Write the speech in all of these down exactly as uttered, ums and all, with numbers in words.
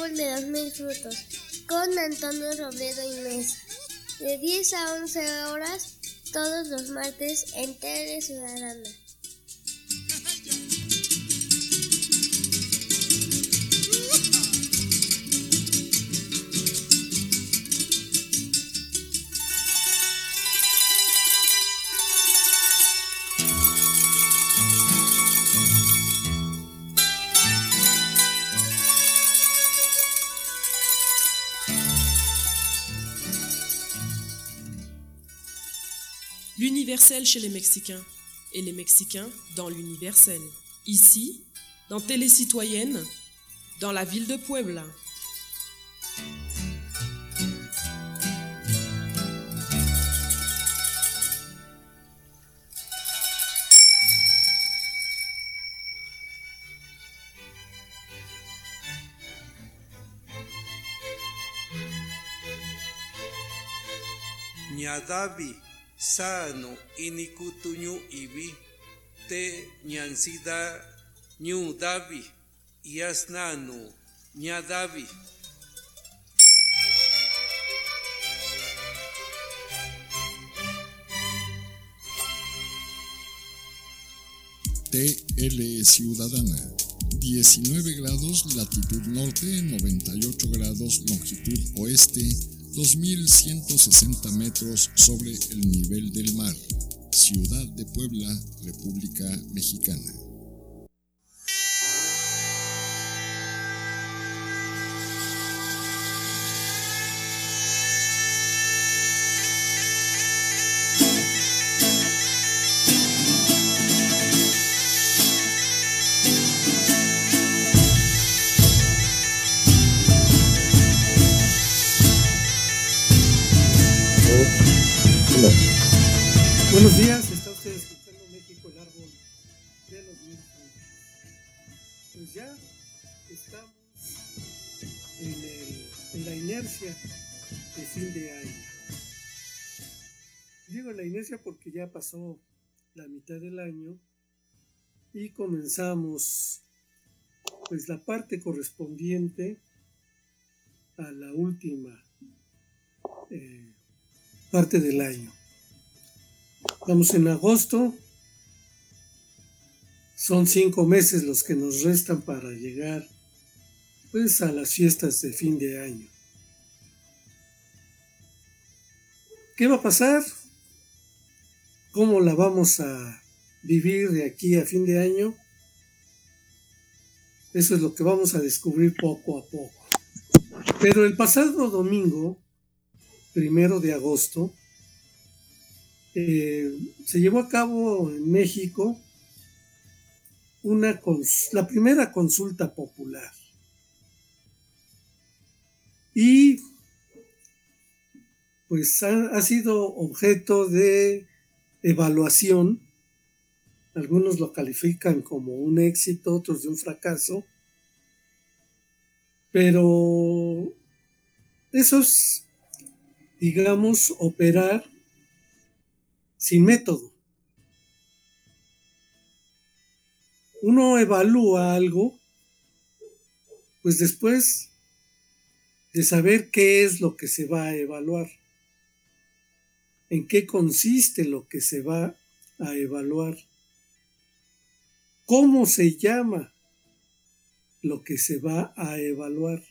árbol de los mil frutos, con Antonio Robledo y Mesa, de diez a once horas, todos los martes en Tele Ciudadana. L'universel chez les Mexicains, et les Mexicains dans l'universel. Ici, dans Télé Citoyenne, dans la ville de Puebla. Ñadavi sano inikutuñu ibi te ñansida ñu davi yasnanu ñadavi. T L Ciudadana, diecinueve grados latitud norte, noventa y ocho grados longitud oeste, dos mil ciento sesenta metros sobre el nivel del mar. Ciudad de Puebla, República Mexicana. Buenos días, está usted escuchando México, el árbol de los mil frutos. Pues ya estamos en, el, en la inercia de fin de año. Digo la inercia porque ya pasó la mitad del año y comenzamos pues la parte correspondiente a la última eh, parte del año. Estamos en agosto, son cinco meses los que nos restan para llegar pues a las fiestas de fin de año. ¿Qué va a pasar? ¿Cómo la vamos a vivir de aquí a fin de año? Eso es lo que vamos a descubrir poco a poco. Pero el pasado domingo, primero de agosto, Eh, se llevó a cabo en México una cons- la primera consulta popular y pues ha, ha sido objeto de evaluación. Algunos lo califican como un éxito, otros de un fracaso, pero eso es, digamos, operar sin método. Uno evalúa algo, pues después de saber qué es lo que se va a evaluar, en qué consiste lo que se va a evaluar, cómo se llama lo que se va a evaluar.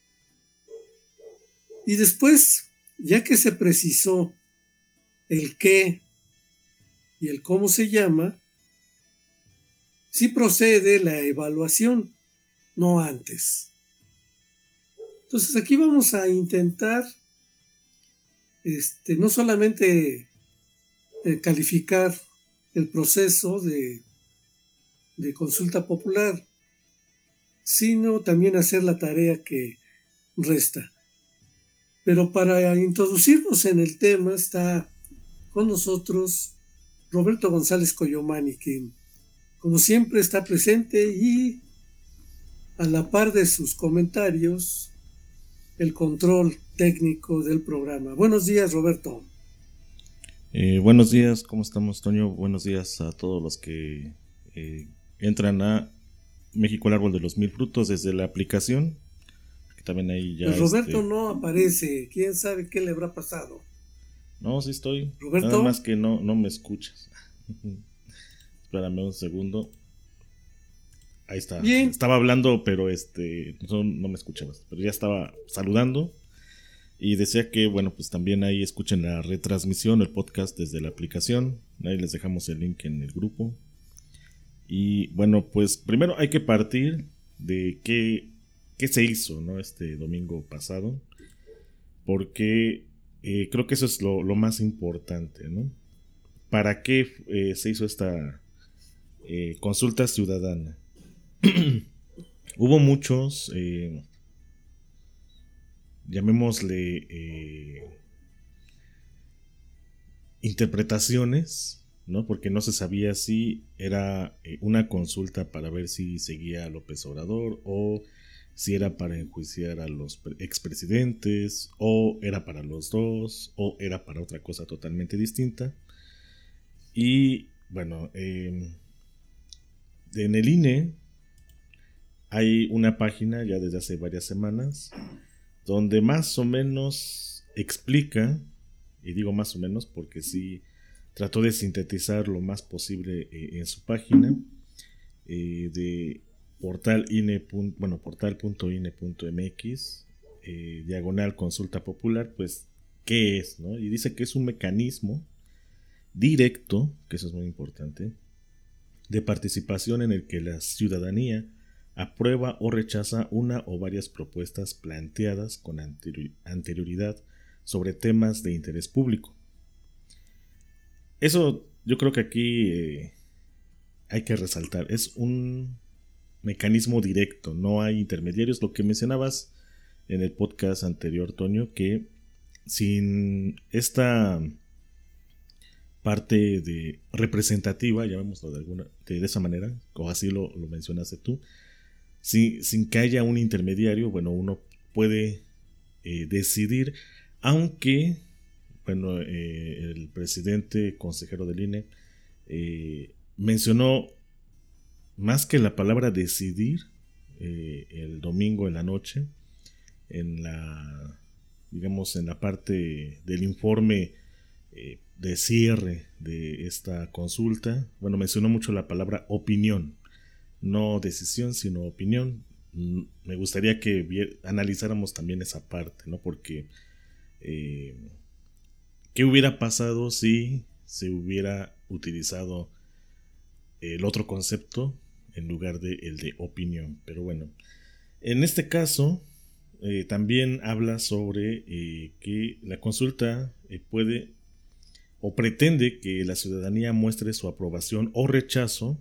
Y después, ya que se precisó el qué y el cómo se llama, sí procede la evaluación, no antes. Entonces aquí vamos a intentar este, no solamente eh, calificar el proceso de, de consulta popular, sino también hacer la tarea que resta. Pero para introducirnos en el tema está con nosotros Roberto González Coyomani, que como siempre está presente y a la par de sus comentarios el control técnico del programa. Buenos días, Roberto. Eh, buenos días, ¿cómo estamos, Toño? Buenos días a todos los que eh, entran a México, el árbol de los mil frutos desde la aplicación. también ahí ya... Pues Roberto este... no aparece, quién sabe qué le habrá pasado. No, sí estoy. Roberto. Nada más que no, no me escuchas. Espérame un segundo. Ahí está. Bien. Estaba hablando, pero este no, no me escuchabas. Pero ya estaba saludando. Y decía que, bueno, pues también ahí escuchen la retransmisión, el podcast desde la aplicación. Ahí les dejamos el link en el grupo. Y bueno, pues primero hay que partir de qué, qué se hizo, ¿no? Este domingo pasado. Porque eh, creo que eso es lo, lo más importante, ¿no? ¿Para qué eh, se hizo esta eh, consulta ciudadana? Hubo muchos, eh, llamémosle, eh, interpretaciones, ¿no? Porque no se sabía si era eh, una consulta para ver si seguía a López Obrador, o si era para enjuiciar a los expresidentes, o era para los dos, o era para otra cosa totalmente distinta. Y bueno, eh, en el I N E hay una página ya desde hace varias semanas donde más o menos explica, y digo más o menos porque sí trató de sintetizar lo más posible eh, en su página eh, de portal ine. Bueno, portal.ine.mx eh, diagonal consulta popular, pues ¿qué es? ¿No? Y dice que es un mecanismo directo, que eso es muy importante, de participación en el que la ciudadanía aprueba o rechaza una o varias propuestas planteadas con anteri- anterioridad sobre temas de interés público. Eso yo creo que aquí eh, hay que resaltar, es un mecanismo directo, no hay intermediarios. Lo que mencionabas en el podcast anterior, Toño, que sin esta parte de representativa, llamémoslo de alguna de, de esa manera, o así lo, lo mencionaste tú, si, sin que haya un intermediario, bueno, uno puede eh, decidir, aunque, bueno, eh, el presidente consejero del I N E eh, mencionó más que la palabra decidir eh, el domingo en la noche, en la, digamos, en la parte del informe eh, de cierre de esta consulta, bueno, mencionó mucho la palabra opinión, no decisión, sino opinión. Me gustaría que vier, analizáramos también esa parte, ¿no? Porque eh, ¿qué hubiera pasado si se hubiera utilizado el otro concepto en lugar de el de opinión? Pero bueno, en este caso eh, también habla sobre eh, que la consulta eh, puede o pretende que la ciudadanía muestre su aprobación o rechazo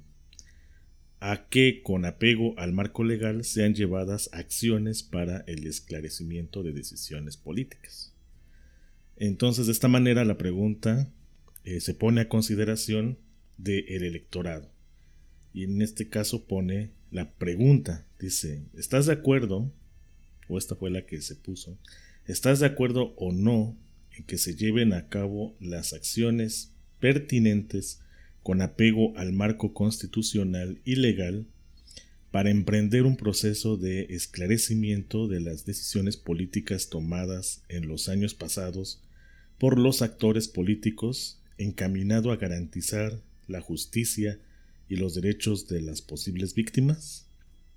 a que, con apego al marco legal, sean llevadas acciones para el esclarecimiento de decisiones políticas. Entonces, de esta manera, la pregunta eh, se pone a consideración del electorado. Y en este caso pone la pregunta, dice, ¿estás de acuerdo? O esta fue la que se puso. ¿Estás de acuerdo o no en que se lleven a cabo las acciones pertinentes con apego al marco constitucional y legal para emprender un proceso de esclarecimiento de las decisiones políticas tomadas en los años pasados por los actores políticos, encaminado a garantizar la justicia y los derechos de las posibles víctimas?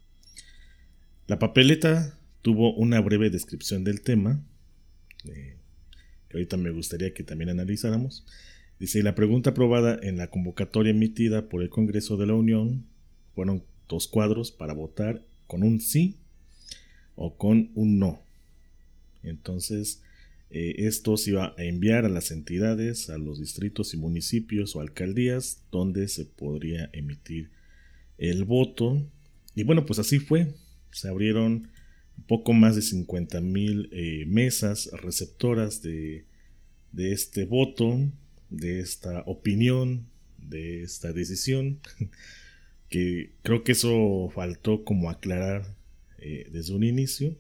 La papeleta tuvo una breve descripción del tema, eh, que ahorita me gustaría que también analizáramos. Dice, la pregunta aprobada en la convocatoria emitida por el Congreso de la Unión fueron dos cuadros para votar con un sí o con un no. Entonces, eh, esto se iba a enviar a las entidades, a los distritos y municipios o alcaldías donde se podría emitir el voto. Y bueno, pues así fue. Se abrieron un poco más de cincuenta mil eh, mesas receptoras de, de este voto, de esta opinión, de esta decisión, que creo que eso faltó como aclarar eh, desde un inicio.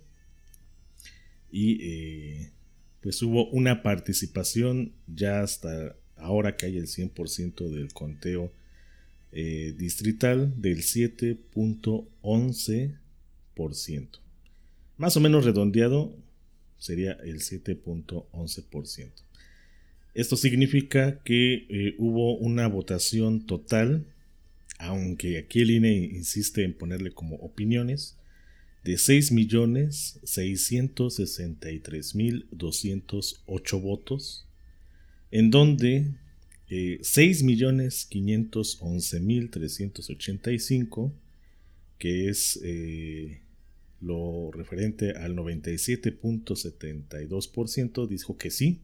Y eh, pues hubo una participación ya hasta ahora que hay el cien por ciento del conteo eh, distrital del siete punto once por ciento. más o menos redondeado sería el siete punto once por ciento. Esto significa que eh, hubo una votación total, aunque aquí el I N E insiste en ponerle como opiniones, de seis millones seiscientos sesenta y tres mil doscientos ocho votos, en donde eh, seis millones quinientos once mil trescientos ochenta y cinco, que es eh, lo referente al noventa y siete punto setenta y dos por ciento, dijo que sí,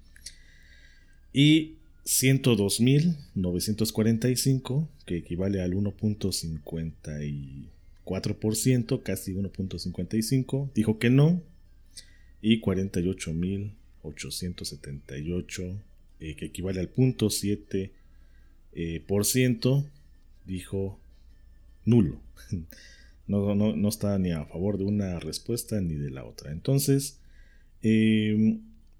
y ciento dos mil novecientos cuarenta y cinco, que equivale al uno punto cincuenta y cuatro por ciento, casi uno punto cincuenta y cinco, dijo que no, y cuarenta y ocho mil ochocientos setenta y ocho, eh, que equivale al punto siete eh, por ciento, dijo nulo. No, no, no está ni a favor de una respuesta ni de la otra. Entonces, eh,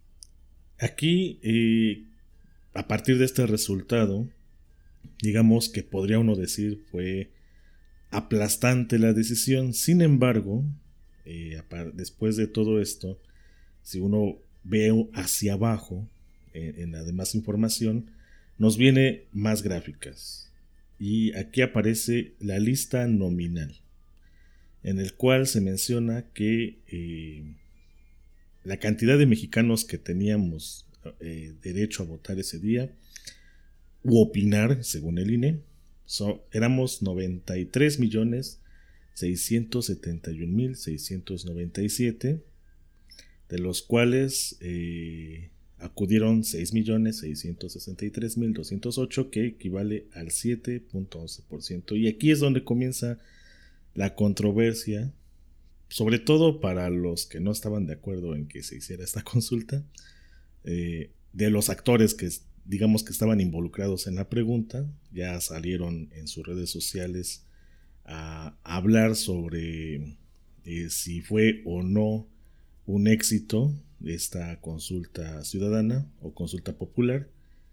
aquí, eh, a partir de este resultado, digamos que podría uno decir fue aplastante la decisión. Sin embargo, eh, después de todo esto, si uno ve hacia abajo en, en la demás información, nos viene más gráficas. Y aquí aparece la lista nominal, en el cual se menciona que eh, la cantidad de mexicanos que teníamos eh, derecho a votar ese día u opinar, según el I N E, so, éramos noventa y tres millones seiscientos setenta y un mil seiscientos noventa y siete, de los cuales eh, acudieron seis millones seiscientos sesenta y tres mil doscientos ocho, que equivale al siete punto once por ciento. Y aquí es donde comienza la controversia, sobre todo para los que no estaban de acuerdo en que se hiciera esta consulta, eh, de los actores que digamos que estaban involucrados en la pregunta. Ya salieron en sus redes sociales a hablar sobre eh, si fue o no un éxito esta consulta ciudadana o consulta popular.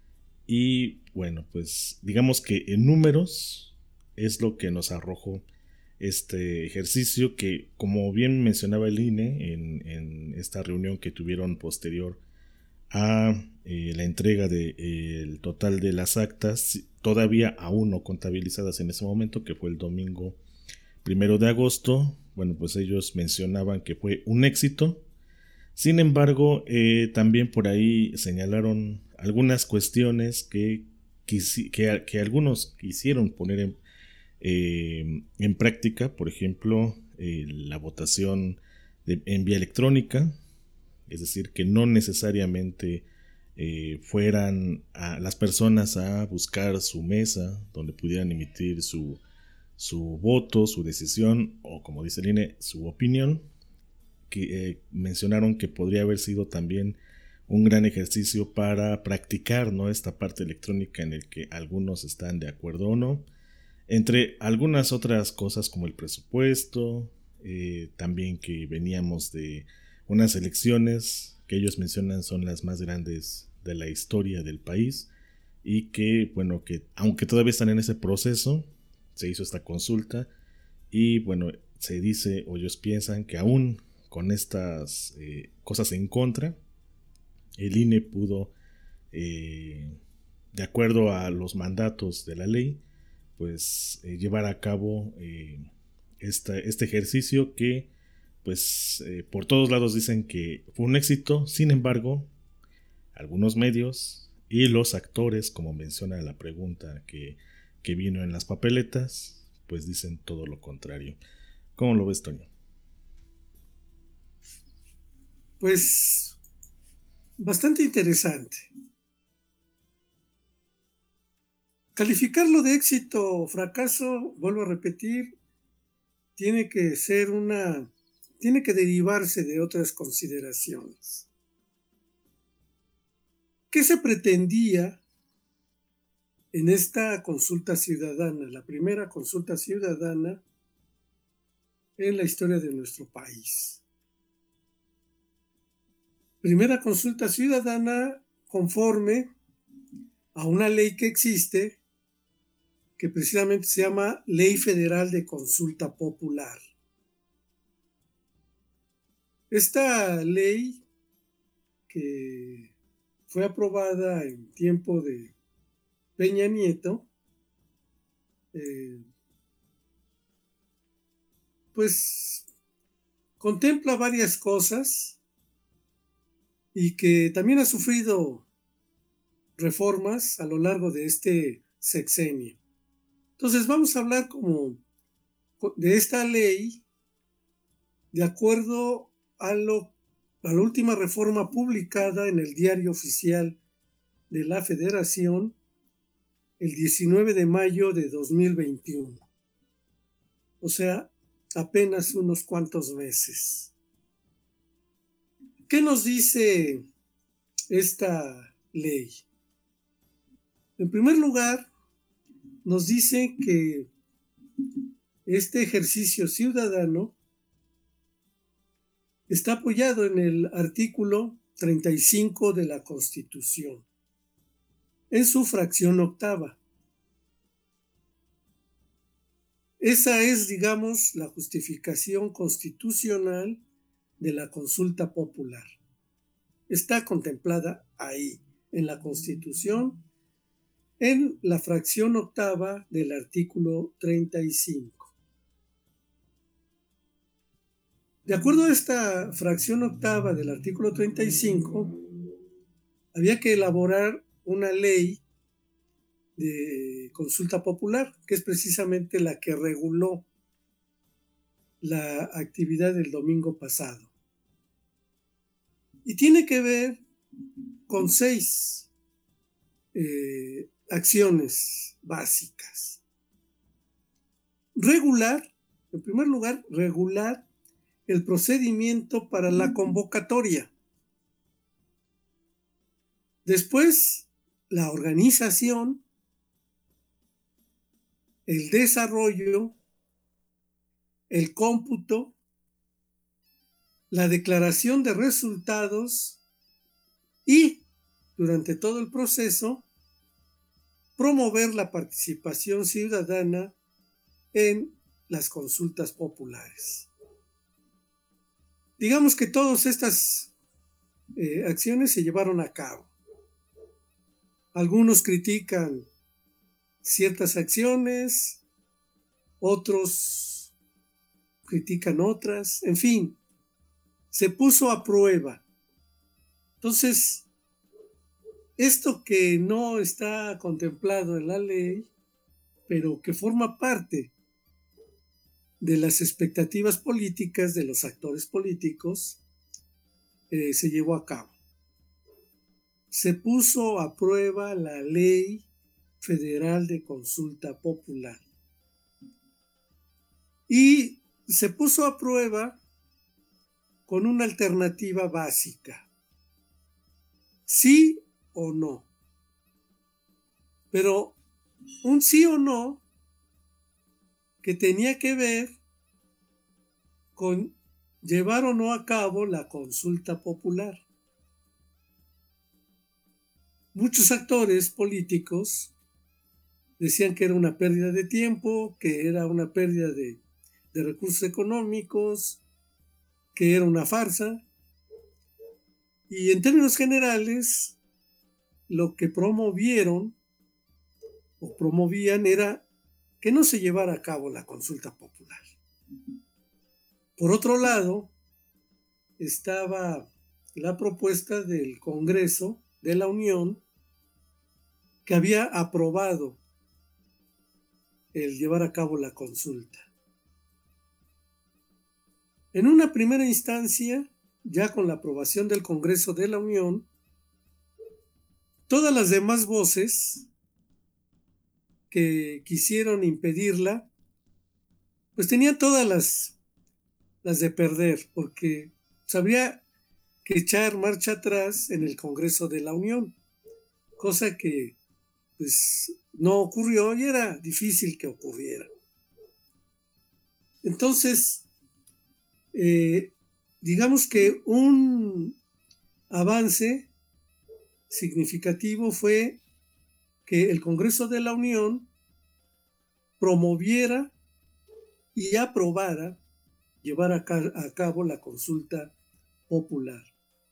Y bueno, pues digamos que en números es lo que nos arrojó este ejercicio, que como bien mencionaba el I N E en, en esta reunión que tuvieron posterior a eh, la entrega del de, eh, total de las actas, todavía aún no contabilizadas en ese momento, que fue el domingo primero de agosto, bueno, pues ellos mencionaban que fue un éxito. Sin embargo, eh, también por ahí señalaron algunas cuestiones que, quisi- que, que algunos quisieron poner en Eh, en práctica, por ejemplo, eh, la votación de, en vía electrónica, es decir, que no necesariamente eh, fueran a las personas a buscar su mesa donde pudieran emitir su, su voto, su decisión, o como dice el I N E, su opinión, que eh, mencionaron que podría haber sido también un gran ejercicio para practicar, ¿no?, esta parte electrónica en el que algunos están de acuerdo o no, entre algunas otras cosas como el presupuesto, eh, también que veníamos de unas elecciones que ellos mencionan son las más grandes de la historia del país, y que, bueno, que aunque todavía están en ese proceso, se hizo esta consulta y, bueno, se dice o ellos piensan que aún con estas eh, cosas en contra, el I N E pudo, eh, de acuerdo a los mandatos de la ley, pues eh, llevar a cabo eh, esta, este ejercicio que pues eh, por todos lados dicen que fue un éxito. Sin embargo, algunos medios y los actores, como menciona la pregunta que, que vino en las papeletas, pues dicen todo lo contrario. ¿Cómo lo ves, Toño? Pues bastante interesante. Calificarlo de éxito o fracaso, vuelvo a repetir, tiene que ser una, tiene que derivarse de otras consideraciones. ¿Qué se pretendía en esta consulta ciudadana, la primera consulta ciudadana en la historia de nuestro país? Primera consulta ciudadana conforme a una ley que existe, que precisamente se llama Ley Federal de Consulta Popular. Esta ley que fue aprobada en tiempo de Peña Nieto, eh, pues contempla varias cosas y que también ha sufrido reformas a lo largo de este sexenio. Entonces vamos a hablar como de esta ley de acuerdo a, lo, a la última reforma publicada en el Diario Oficial de la Federación el diecinueve de mayo de dos mil veintiuno. O sea, apenas unos cuantos meses. ¿Qué nos dice esta ley? En primer lugar, nos dice que este ejercicio ciudadano está apoyado en el artículo treinta y cinco de la Constitución, en su fracción octava. Esa es, digamos, la justificación constitucional de la consulta popular. Está contemplada ahí, en la Constitución, en la fracción octava del artículo treinta y cinco. De acuerdo a esta fracción octava del artículo treinta y cinco, había que elaborar una ley de consulta popular, que es precisamente la que reguló la actividad del domingo pasado. Y tiene que ver con seis eh, acciones básicas. Regular, en primer lugar, regular el procedimiento para la convocatoria. Después, la organización, el desarrollo, el cómputo, la declaración de resultados y, durante todo el proceso, promover la participación ciudadana en las consultas populares. Digamos que todas estas eh, acciones se llevaron a cabo. Algunos critican ciertas acciones, otros critican otras, en fin, se puso a prueba. Entonces, esto que no está contemplado en la ley, pero que forma parte de las expectativas políticas de los actores políticos, eh, se llevó a cabo. Se puso a prueba la Ley Federal de Consulta Popular. Y se puso a prueba con una alternativa básica. Sí o no. Pero un sí o no que tenía que ver con llevar o no a cabo la consulta popular. Muchos actores políticos decían que era una pérdida de tiempo, que era una pérdida de, de recursos económicos, que era una farsa. Y en términos generales, lo que promovieron o promovían era que no se llevara a cabo la consulta popular. Por otro lado, estaba la propuesta del Congreso de la Unión, que había aprobado el llevar a cabo la consulta. En una primera instancia, ya con la aprobación del Congreso de la Unión, todas las demás voces que quisieron impedirla, pues tenían todas las, las de perder, porque pues, habría que echar marcha atrás en el Congreso de la Unión, cosa que pues no ocurrió y era difícil que ocurriera. Entonces, eh, digamos que un avance significativo fue que el Congreso de la Unión promoviera y aprobara llevar a, ca- a cabo la consulta popular.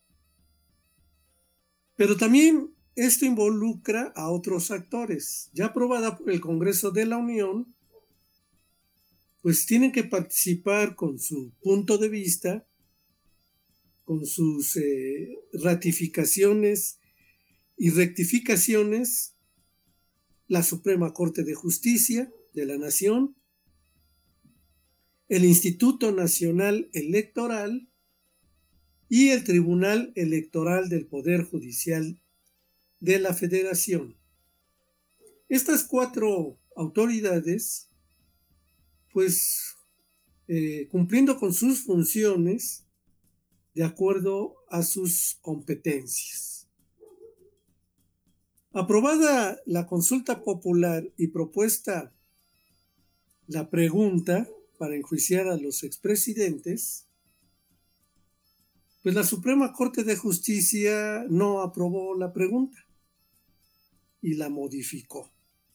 Pero también esto involucra a otros actores. Ya aprobada por el Congreso de la Unión, pues tienen que participar con su punto de vista, con sus eh, ratificaciones y rectificaciones, la Suprema Corte de Justicia de la Nación, el Instituto Nacional Electoral y el Tribunal Electoral del Poder Judicial de la Federación. Estas cuatro autoridades, pues eh, cumpliendo con sus funciones de acuerdo a sus competencias. Aprobada la consulta popular y propuesta la pregunta para enjuiciar a los expresidentes, pues la Suprema Corte de Justicia no aprobó la pregunta y la modificó.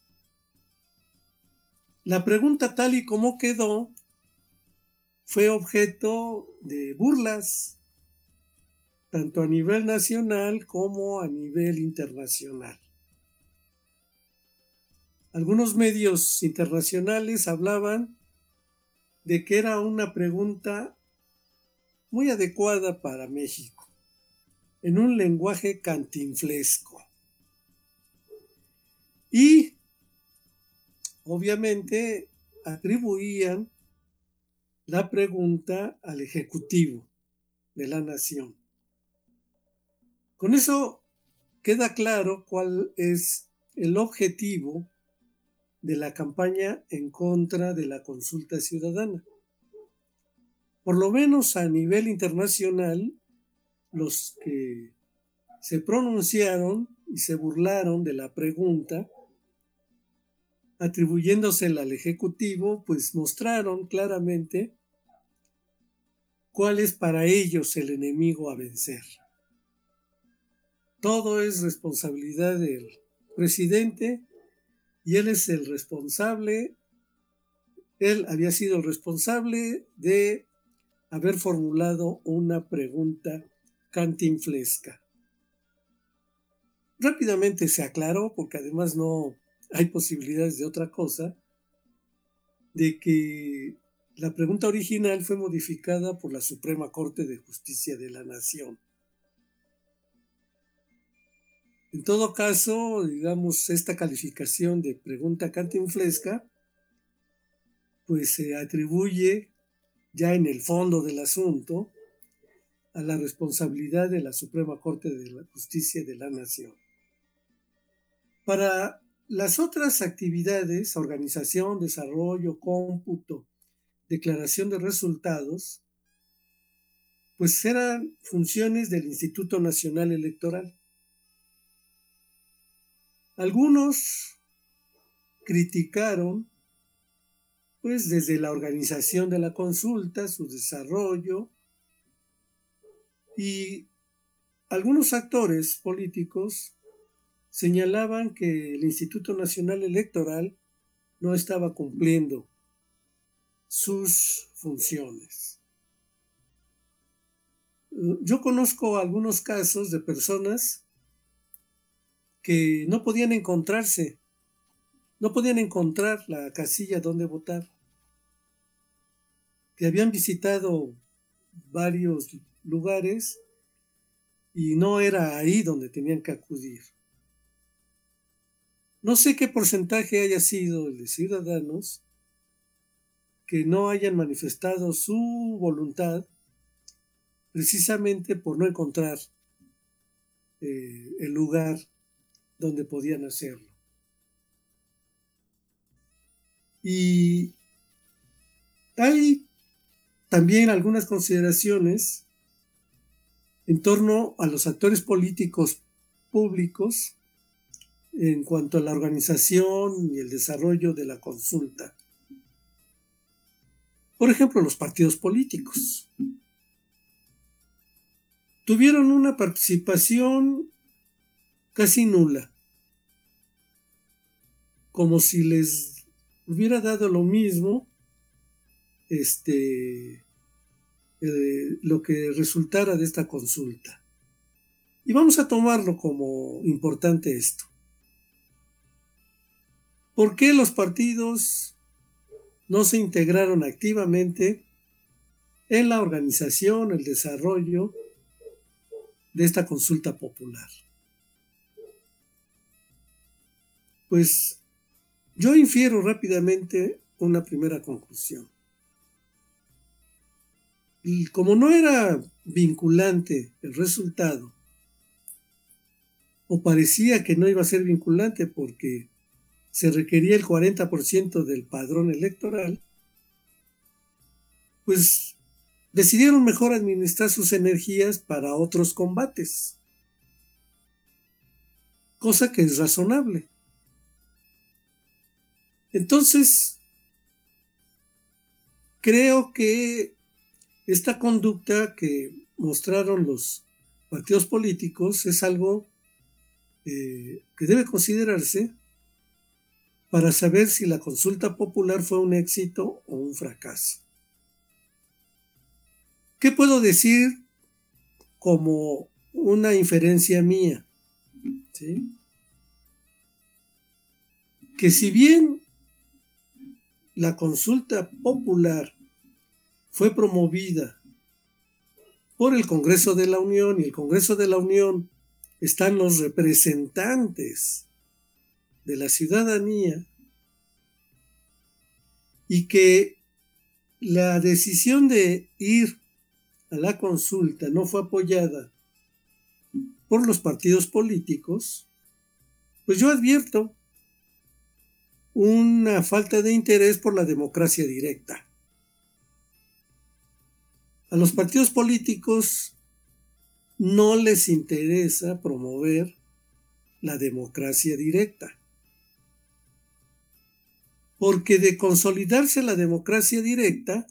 La pregunta tal y como quedó fue objeto de burlas, tanto a nivel nacional como a nivel internacional. Algunos medios internacionales hablaban de que era una pregunta muy adecuada para México, en un lenguaje cantinflesco. Y obviamente atribuían la pregunta al Ejecutivo de la Nación. Con eso queda claro cuál es el objetivo de la campaña en contra de la consulta ciudadana. Por lo menos a nivel internacional, los que se pronunciaron y se burlaron de la pregunta, atribuyéndosela al Ejecutivo, pues mostraron claramente cuál es para ellos el enemigo a vencer. Todo es responsabilidad del presidente y él es el responsable, él había sido el responsable de haber formulado una pregunta cantinflesca. Rápidamente se aclaró, porque además no hay posibilidades de otra cosa, de que la pregunta original fue modificada por la Suprema Corte de Justicia de la Nación. En todo caso, digamos, esta calificación de pregunta cantinflesca, pues se atribuye ya en el fondo del asunto a la responsabilidad de la Suprema Corte de la Justicia de la Nación. Para las otras actividades, organización, desarrollo, cómputo, declaración de resultados, pues eran funciones del Instituto Nacional Electoral. Algunos criticaron, pues desde la organización de la consulta, su desarrollo, y algunos actores políticos señalaban que el Instituto Nacional Electoral no estaba cumpliendo sus funciones. Yo conozco algunos casos de personas que no podían encontrarse, no podían encontrar la casilla donde votar, que habían visitado varios lugares y no era ahí donde tenían que acudir. No sé qué porcentaje haya sido el de ciudadanos que no hayan manifestado su voluntad precisamente por no encontrar eh, el lugar donde podían hacerlo. Y hay también algunas consideraciones en torno a los actores políticos públicos en cuanto a la organización y el desarrollo de la consulta. Por ejemplo, los partidos políticos tuvieron una participación casi nula, como si les hubiera dado lo mismo este, eh, lo que resultara de esta consulta. Y vamos a tomarlo como importante esto. ¿Por qué los partidos no se integraron activamente en la organización, el desarrollo de esta consulta popular? Pues yo infiero rápidamente una primera conclusión. Y como no era vinculante el resultado, o parecía que no iba a ser vinculante porque se requería el cuarenta por ciento del padrón electoral, pues decidieron mejor administrar sus energías para otros combates, cosa que es razonable. Entonces, creo que esta conducta que mostraron los partidos políticos es algo eh, que debe considerarse para saber si la consulta popular fue un éxito o un fracaso. ¿Qué puedo decir como una inferencia mía? ¿Sí? Que si bien la consulta popular fue promovida por el Congreso de la Unión, y el Congreso de la Unión están los representantes de la ciudadanía, y que la decisión de ir a la consulta no fue apoyada por los partidos políticos, pues yo advierto una falta de interés por la democracia directa. A los partidos políticos no les interesa promover la democracia directa, porque de consolidarse la democracia directa,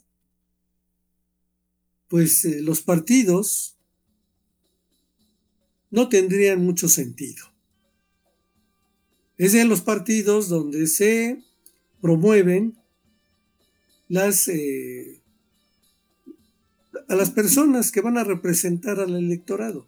pues eh, los partidos no tendrían mucho sentido. Es en los partidos donde se promueven las, eh, a las personas que van a representar al electorado.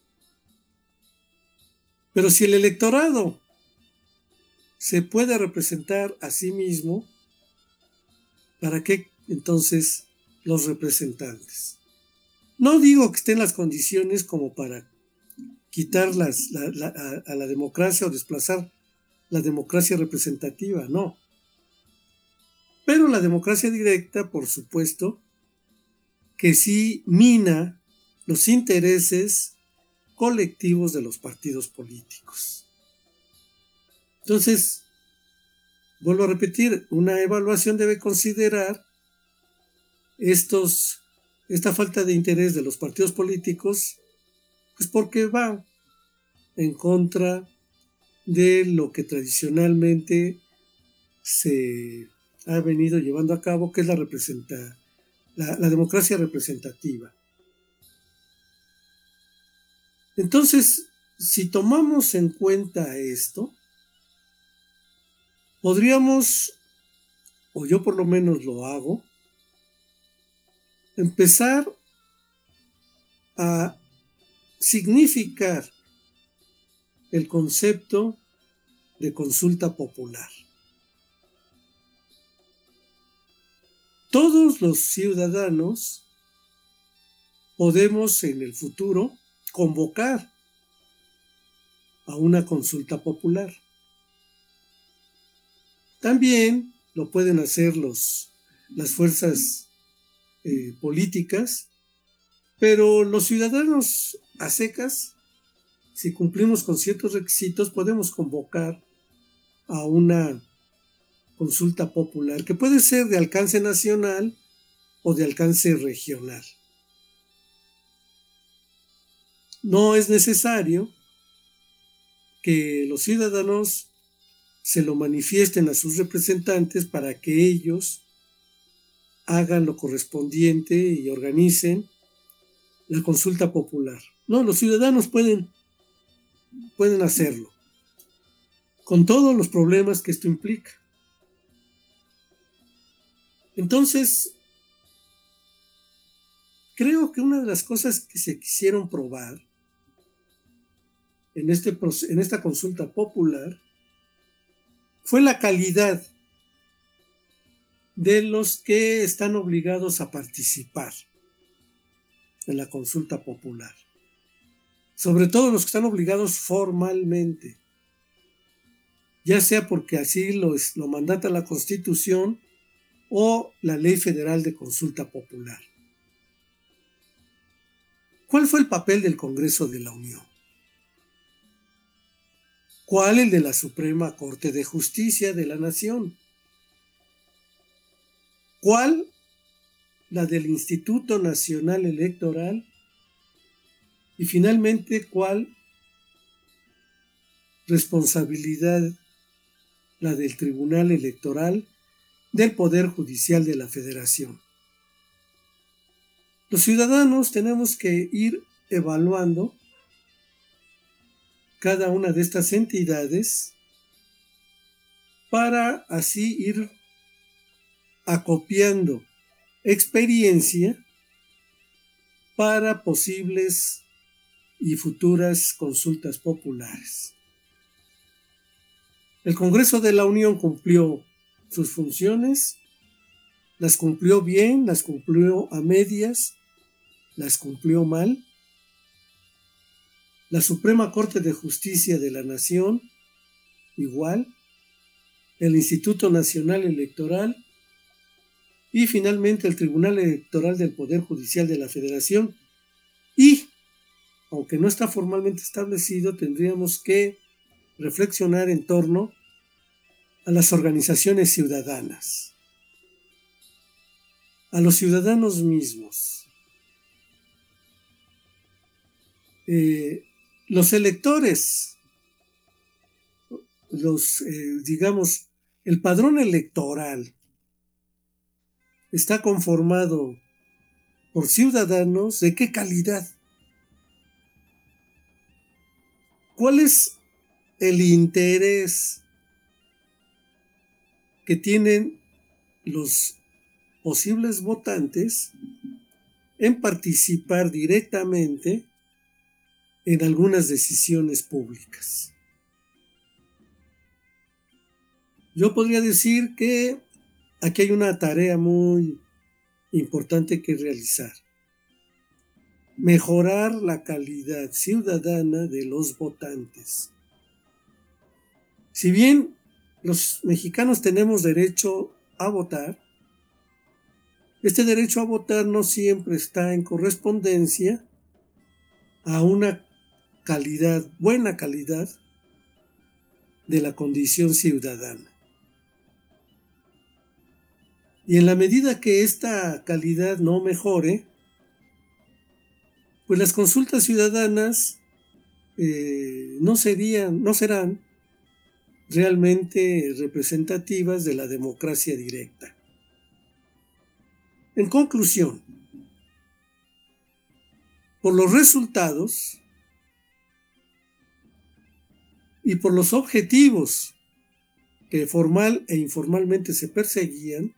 Pero si el electorado se puede representar a sí mismo, ¿para qué entonces los representantes? No digo que estén las condiciones como para quitar las, la, la, a, a la democracia o desplazar la democracia representativa, no. Pero la democracia directa, por supuesto, que sí mina los intereses colectivos de los partidos políticos. Entonces, vuelvo a repetir, una evaluación debe considerar estos, esta falta de interés de los partidos políticos, pues porque va en contra de lo que tradicionalmente se ha venido llevando a cabo, que es la, representa, la, la democracia representativa. Entonces, si tomamos en cuenta esto, podríamos, o yo por lo menos lo hago, empezar a significar el concepto de consulta popular. Todos los ciudadanos podemos en el futuro convocar a una consulta popular. También lo pueden hacer los, las fuerzas eh, políticas, pero los ciudadanos a secas, si cumplimos con ciertos requisitos, podemos convocar a una consulta popular que puede ser de alcance nacional o de alcance regional. No es necesario que los ciudadanos se lo manifiesten a sus representantes para que ellos hagan lo correspondiente y organicen la consulta popular. No, los ciudadanos pueden, pueden hacerlo, con todos los problemas que esto implica. Entonces, creo que una de las cosas que se quisieron probar en, este, en esta consulta popular fue la calidad de los que están obligados a participar en la consulta popular. Sobre todo los que están obligados formalmente, ya sea porque así lo, lo mandata la Constitución o la Ley Federal de Consulta Popular. ¿Cuál fue el papel del Congreso de la Unión? ¿Cuál el de la Suprema Corte de Justicia de la Nación? ¿Cuál la del Instituto Nacional Electoral? Y finalmente, ¿cuál responsabilidad la del Tribunal Electoral del Poder Judicial de la Federación? Los ciudadanos tenemos que ir evaluando cada una de estas entidades para así ir acopiando experiencia para posibles y futuras consultas populares. El Congreso de la Unión cumplió sus funciones, las cumplió bien, las cumplió a medias, las cumplió mal. La Suprema Corte de Justicia de la Nación, igual. El Instituto Nacional Electoral y finalmente el Tribunal Electoral del Poder Judicial de la Federación. Y, aunque no está formalmente establecido, tendríamos que reflexionar en torno a las organizaciones ciudadanas, a los ciudadanos mismos. Eh, los electores, los, eh, digamos, el padrón electoral está conformado por ciudadanos de qué calidad. ¿Cuál es el interés que tienen los posibles votantes en participar directamente en algunas decisiones públicas? Yo podría decir que aquí hay una tarea muy importante que realizar. Mejorar la calidad ciudadana de los votantes. Si bien los mexicanos tenemos derecho a votar, este derecho a votar no siempre está en correspondencia a una calidad, buena calidad de la condición ciudadana. Y en la medida que esta calidad no mejore, pues las consultas ciudadanas eh, no serían, no serán realmente representativas de la democracia directa. En conclusión, por los resultados y por los objetivos que formal e informalmente se perseguían,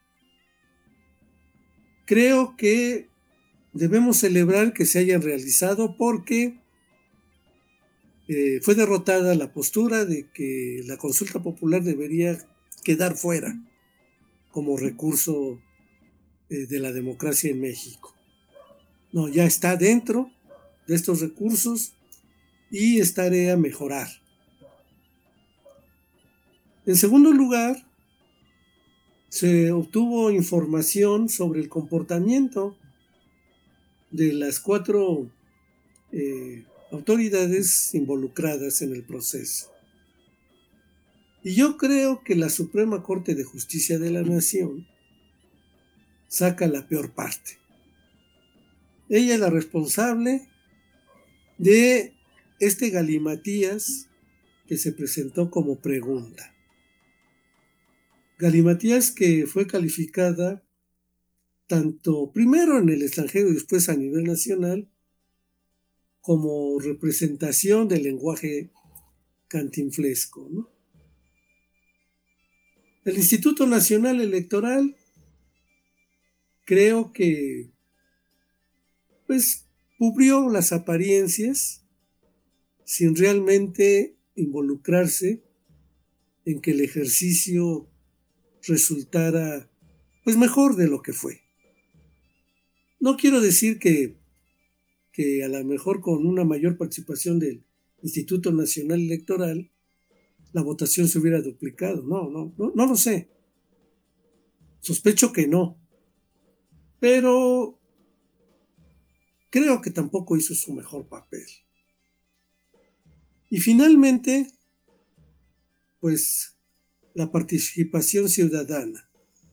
creo que debemos celebrar que se hayan realizado porque eh, fue derrotada la postura de que la consulta popular debería quedar fuera como recurso eh, de la democracia en México. No, ya está dentro de estos recursos y es tarea mejorar. En segundo lugar, se obtuvo información sobre el comportamiento de las cuatro eh, autoridades involucradas en el proceso. Y yo creo que la Suprema Corte de Justicia de la Nación saca la peor parte. Ella es la responsable de este galimatías que se presentó como pregunta. Galimatías que fue calificada tanto primero en el extranjero y después a nivel nacional como representación del lenguaje cantinflesco, ¿no? El Instituto Nacional Electoral creo que pues cubrió las apariencias sin realmente involucrarse en que el ejercicio resultara pues mejor de lo que fue. No quiero decir que, que a lo mejor con una mayor participación del Instituto Nacional Electoral la votación se hubiera duplicado. No, no, no, no lo sé. Sospecho que no. Pero creo que tampoco hizo su mejor papel. Y finalmente, pues, la participación ciudadana.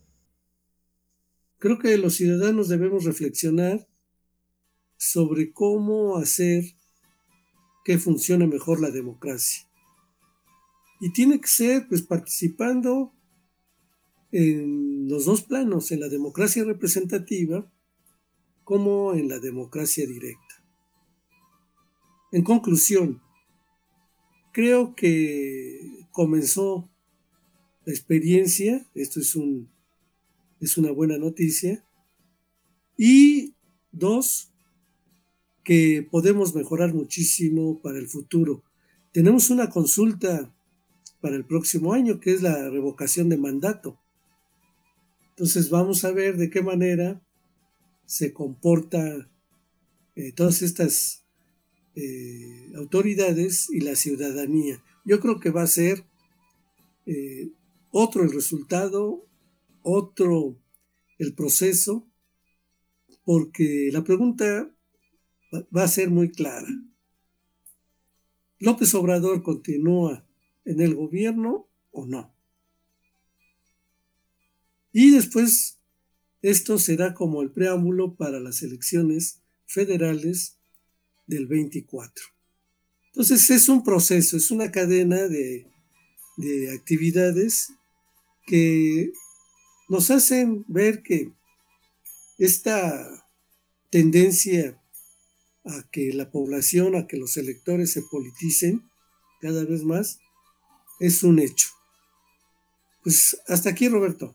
Creo que los ciudadanos debemos reflexionar sobre cómo hacer que funcione mejor la democracia. Y tiene que ser, pues, participando en los dos planos, en la democracia representativa como en la democracia directa. En conclusión, creo que comenzó la experiencia, esto es, un, es una buena noticia, y dos, que podemos mejorar muchísimo para el futuro. Tenemos una consulta para el próximo año, que es la revocación de mandato. Entonces vamos a ver de qué manera se comporta eh, todas estas eh, autoridades y la ciudadanía. Yo creo que va a ser eh, otro el resultado, otro el proceso, porque la pregunta va a ser muy clara. ¿López Obrador continúa en el gobierno o no? Y después esto será como el preámbulo para las elecciones federales del veinticuatro. Entonces es un proceso, es una cadena de, de actividades que nos hacen ver que esta tendencia a que la población, a que los electores se politicen cada vez más, es un hecho. Pues hasta aquí, Roberto.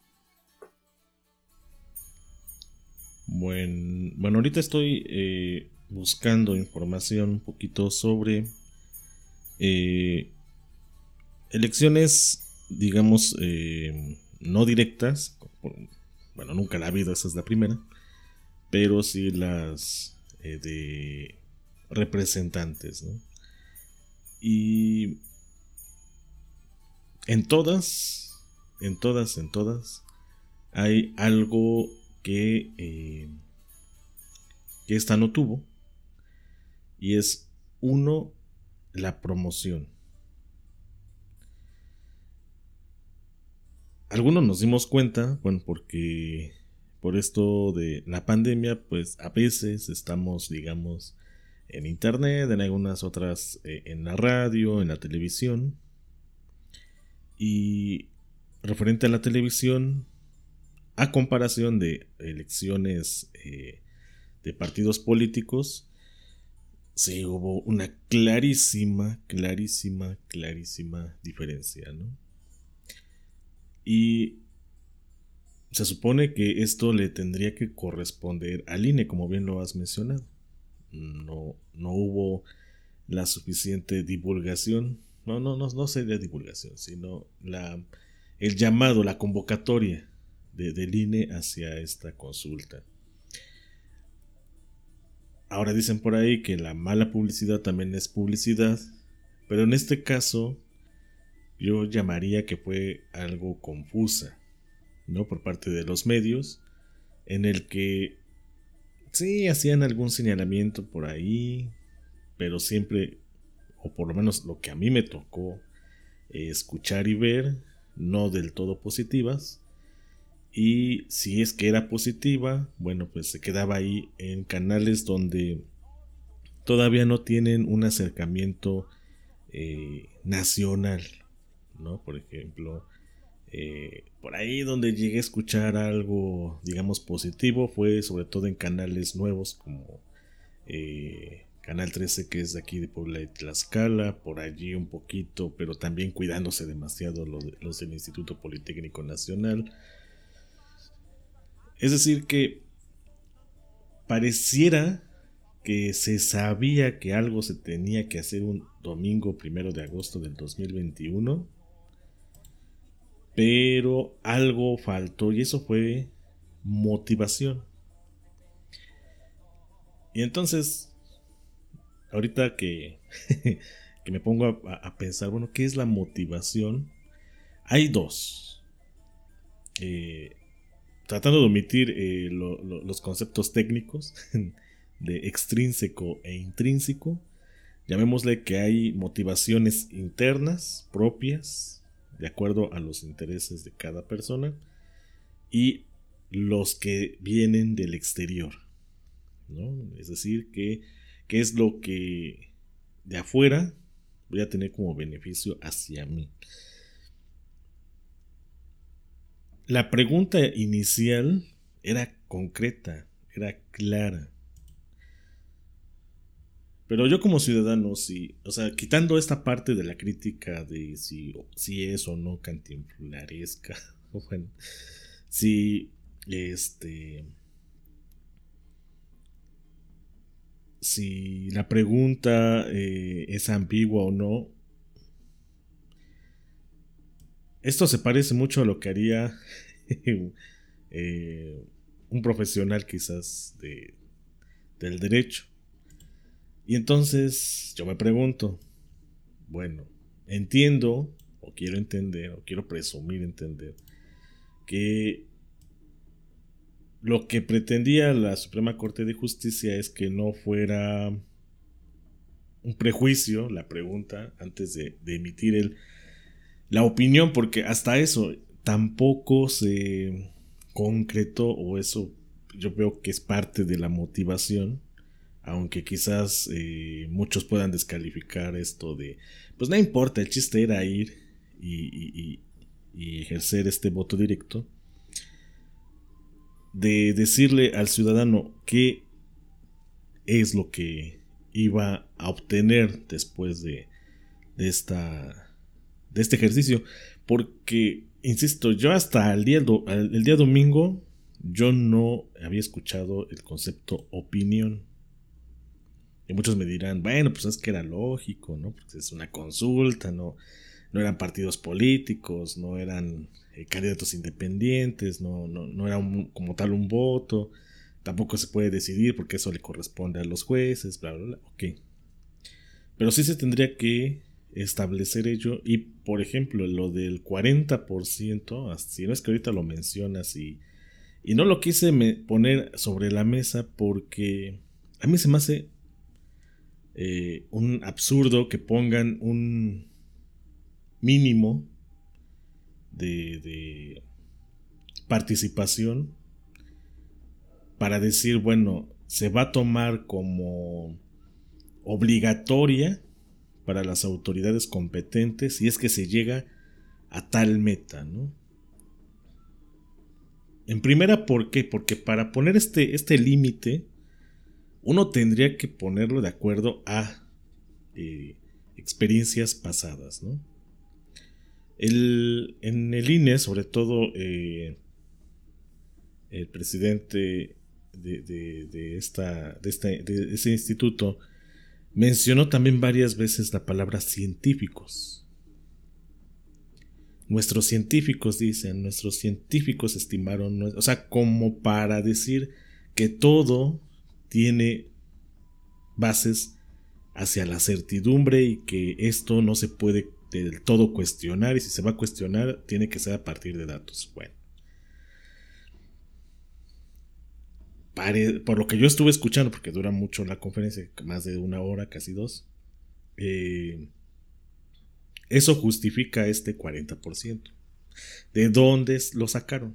Bueno, bueno ahorita estoy eh, buscando información un poquito sobre eh, elecciones, digamos, eh, no directas. Bueno, nunca la ha habido, esa es la primera, pero sí las eh, de representantes, ¿no? Y en todas, en todas, en todas, hay algo que, eh, que esta no tuvo, y es uno, la promoción. Algunos nos dimos cuenta, bueno, porque por esto de la pandemia, pues a veces estamos, digamos, en internet, en algunas otras, eh, en la radio, en la televisión, y referente a la televisión, a comparación de elecciones eh, de partidos políticos, sí hubo una clarísima, clarísima, clarísima diferencia, ¿no? Y se supone que esto le tendría que corresponder al I N E, como bien lo has mencionado. No, no hubo la suficiente divulgación, no, no, no, no sería divulgación, sino la, el llamado, la convocatoria de, del I N E hacia esta consulta. Ahora dicen por ahí que la mala publicidad también es publicidad, pero en este caso yo llamaría que fue algo confusa, ¿no? Por parte de los medios, en el que sí hacían algún señalamiento por ahí, pero siempre, o por lo menos lo que a mí me tocó eh, escuchar y ver, no del todo positivas. Y si es que era positiva, bueno, pues se quedaba ahí en canales donde todavía no tienen un acercamiento eh, nacional, ¿no? Por ejemplo, eh, por ahí donde llegué a escuchar algo, digamos, positivo fue sobre todo en canales nuevos como eh, Canal trece, que es de aquí de Puebla y Tlaxcala, por allí un poquito, pero también cuidándose demasiado los, los del Instituto Politécnico Nacional. Es decir que pareciera que se sabía que algo se tenía que hacer un domingo primero de agosto del dos mil veintiuno, pero algo faltó y eso fue motivación. Y entonces, ahorita que, que me pongo a, a pensar, bueno, ¿qué es la motivación? Hay dos. Eh, tratando de omitir eh, lo, lo, los conceptos técnicos de extrínseco e intrínseco, llamémosle que hay motivaciones internas propias de acuerdo a los intereses de cada persona y los que vienen del exterior, ¿no? Es decir, que, que es lo que de afuera voy a tener como beneficio hacia mí. La pregunta inicial era concreta, era clara. Pero yo como ciudadano, si, o sea, quitando esta parte de la crítica de si, si es o no cantinflaresca, bueno, si este, si la pregunta eh, es ambigua o no, esto se parece mucho a lo que haría eh, un profesional quizás de, del derecho. Y entonces yo me pregunto, bueno, entiendo, o quiero entender, o quiero presumir entender, que lo que pretendía la Suprema Corte de Justicia es que no fuera un prejuicio la pregunta antes de, de emitir el, la opinión, porque hasta eso tampoco se concretó, o eso yo veo que es parte de la motivación. Aunque quizás eh, muchos puedan descalificar esto de, pues no importa, el chiste era ir y, y, y ejercer este voto directo, de decirle al ciudadano qué es lo que iba a obtener después de, de, esta, de este ejercicio. Porque, insisto, yo hasta el día, el día domingo yo no había escuchado el concepto opinión. Y muchos me dirán, bueno, pues es que era lógico, ¿no? Pues es una consulta, no, no eran partidos políticos, no eran eh, candidatos independientes, no, no, no era un, como tal un voto, tampoco se puede decidir porque eso le corresponde a los jueces, bla, bla, bla, ok. Pero sí se tendría que establecer ello y, por ejemplo, lo del cuarenta por ciento, si no es que ahorita lo mencionas y, y no lo quise me poner sobre la mesa porque a mí se me hace Eh, un absurdo que pongan un mínimo de, de participación para decir, bueno, se va a tomar como obligatoria para las autoridades competentes si es que se llega a tal meta, ¿no? En primera, ¿por qué? Porque para poner este, este límite uno tendría que ponerlo de acuerdo a eh, experiencias pasadas, ¿no? El, en el I N E, sobre todo, eh, el presidente de, de, de, esta, de, esta, de ese instituto mencionó también varias veces la palabra científicos. Nuestros científicos dicen, nuestros científicos estimaron, o sea, como para decir que todo tiene bases hacia la certidumbre y que esto no se puede del todo cuestionar, y si se va a cuestionar tiene que ser a partir de datos. Bueno, pare, por lo que yo estuve escuchando, porque dura mucho la conferencia, más de una hora, casi dos, eh, eso justifica este cuarenta por ciento. ¿De dónde lo sacaron?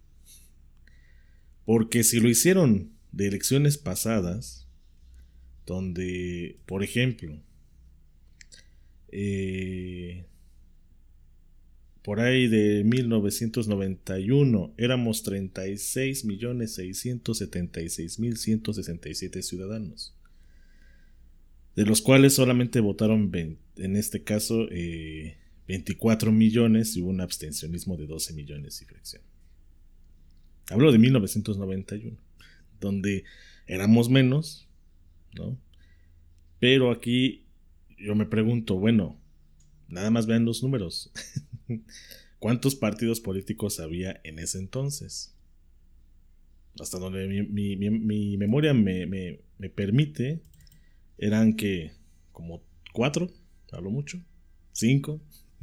Porque si lo hicieron de elecciones pasadas, donde, por ejemplo, eh, por ahí de mil novecientos noventa y uno éramos treinta y seis millones seiscientos setenta y seis mil ciento sesenta y siete ciudadanos, de los cuales solamente votaron veinte, en este caso eh, veinticuatro millones, y hubo un abstencionismo de doce millones y fracción. Hablo de mil novecientos noventa y uno, donde éramos menos, ¿no? Pero aquí yo me pregunto, bueno, nada más vean los números. ¿Cuántos partidos políticos había en ese entonces? Hasta donde mi, mi, mi, mi memoria me, me, me permite, eran que como cuatro, a lo mucho, cinco.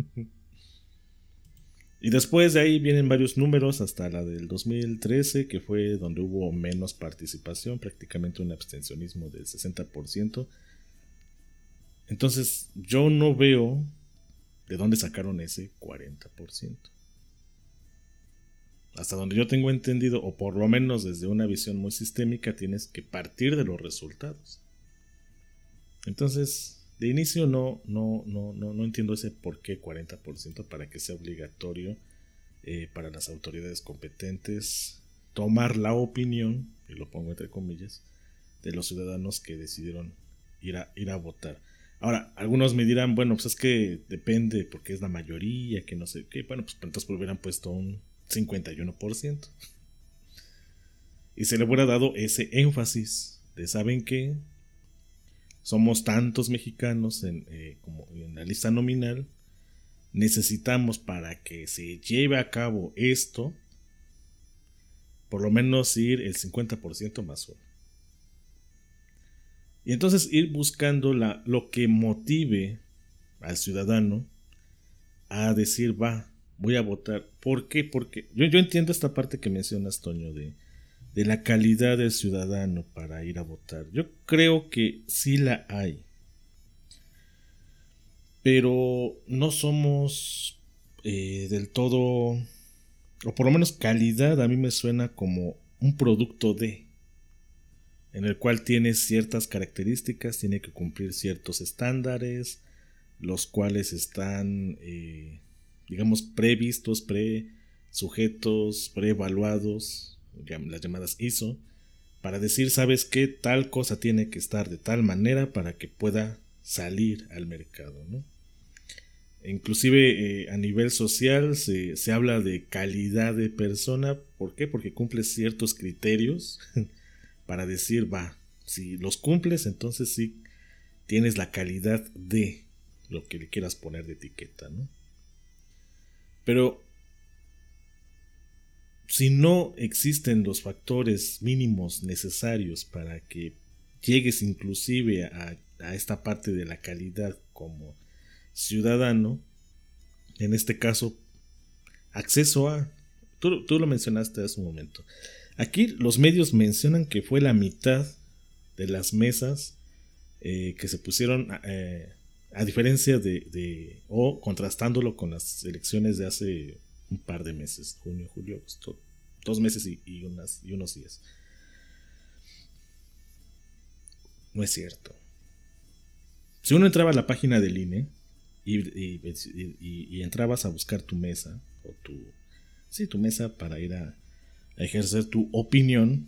Y después de ahí vienen varios números hasta la del dos mil trece, que fue donde hubo menos participación, prácticamente un abstencionismo del sesenta por ciento. Entonces yo no veo de dónde sacaron ese cuarenta por ciento. Hasta donde yo tengo entendido, o por lo menos desde una visión muy sistémica, tienes que partir de los resultados. Entonces, de inicio no, no, no, no, no entiendo ese por qué cuarenta por ciento para que sea obligatorio eh, para las autoridades competentes tomar la opinión, y lo pongo entre comillas, de los ciudadanos que decidieron ir a, ir a votar. Ahora, algunos me dirán, bueno, pues es que depende porque es la mayoría, que no sé qué. Bueno, pues entonces pues hubieran puesto un cincuenta y uno por ciento. Y se le hubiera dado ese énfasis de, ¿saben qué? Somos tantos mexicanos en, eh, como en la lista nominal. Necesitamos, para que se lleve a cabo esto, por lo menos ir el cincuenta por ciento más uno. Y entonces ir buscando la, lo que motive al ciudadano a decir, va, voy a votar. ¿Por qué? Porque yo, yo entiendo esta parte que mencionas, Toño, de, de la calidad del ciudadano para ir a votar. Yo creo que sí la hay. Pero no somos eh, del todo, o por lo menos calidad a mí me suena como un producto de, en el cual tiene ciertas características, tiene que cumplir ciertos estándares, los cuales están, eh, digamos, previstos, pre-sujetos, pre-evaluados, las llamadas I S O, para decir, ¿sabes qué? Tal cosa tiene que estar de tal manera para que pueda salir al mercado, ¿no? Inclusive eh, a nivel social se, se habla de calidad de persona. ¿Por qué? Porque cumple ciertos criterios para decir, va, si los cumples, entonces sí tienes la calidad de lo que le quieras poner de etiqueta, ¿no? Pero si no existen los factores mínimos necesarios para que llegues inclusive a, a esta parte de la calidad como ciudadano, en este caso, acceso a, tú, tú lo mencionaste hace un momento, aquí los medios mencionan que fue la mitad de las mesas eh, que se pusieron, eh, a diferencia de, de, o contrastándolo con las elecciones de hace un par de meses, junio, julio, agosto, dos meses y, y, unas, y unos días. No es cierto. Si uno entraba a la página del I N E y, y, y, y entrabas a buscar tu mesa, o tu, sí, tu mesa para ir a, a ejercer tu opinión,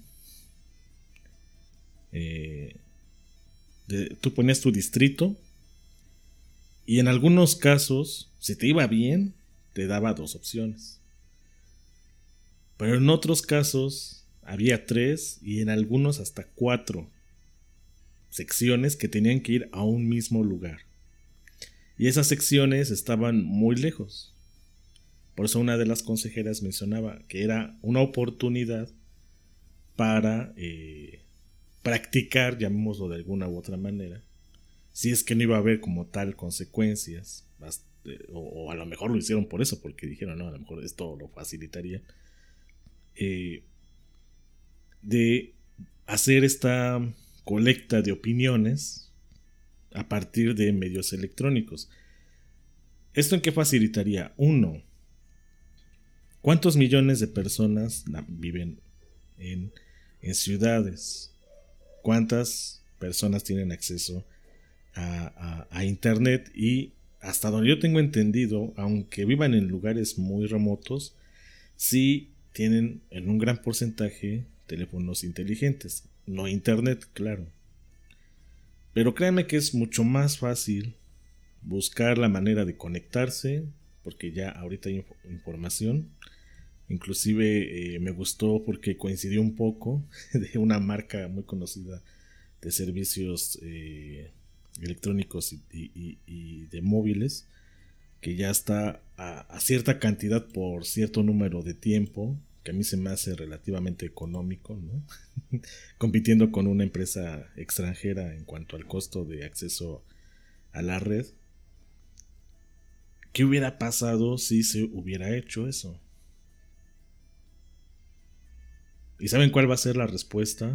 eh, de, tú ponías tu distrito y en algunos casos, si te iba bien, te daba dos opciones. Pero en otros casos había tres y en algunos hasta cuatro secciones que tenían que ir a un mismo lugar. Y esas secciones estaban muy lejos. Por eso una de las consejeras mencionaba que era una oportunidad para eh, practicar, llamémoslo de alguna u otra manera, si es que no iba a haber como tal consecuencias, o, o a lo mejor lo hicieron por eso, porque dijeron, no, a lo mejor esto lo facilitaría, eh, de hacer esta colecta de opiniones a partir de medios electrónicos. ¿Esto en qué facilitaría? Uno, ¿cuántos millones de personas viven en, en ciudades? ¿Cuántas personas tienen acceso a, a, a internet? Y hasta donde yo tengo entendido, aunque vivan en lugares muy remotos, sí tienen en un gran porcentaje teléfonos inteligentes. No internet, claro. Pero créanme que es mucho más fácil buscar la manera de conectarse, porque ya ahorita hay inf- información. Inclusive eh, me gustó porque coincidió un poco de una marca muy conocida de servicios eh, electrónicos y, y, y de móviles, que ya está a, a cierta cantidad por cierto número de tiempo, que a mí se me hace relativamente económico, ¿no? Compitiendo con una empresa extranjera en cuanto al costo de acceso a la red. ¿Qué hubiera pasado si se hubiera hecho eso? ¿Y saben cuál va a ser la respuesta?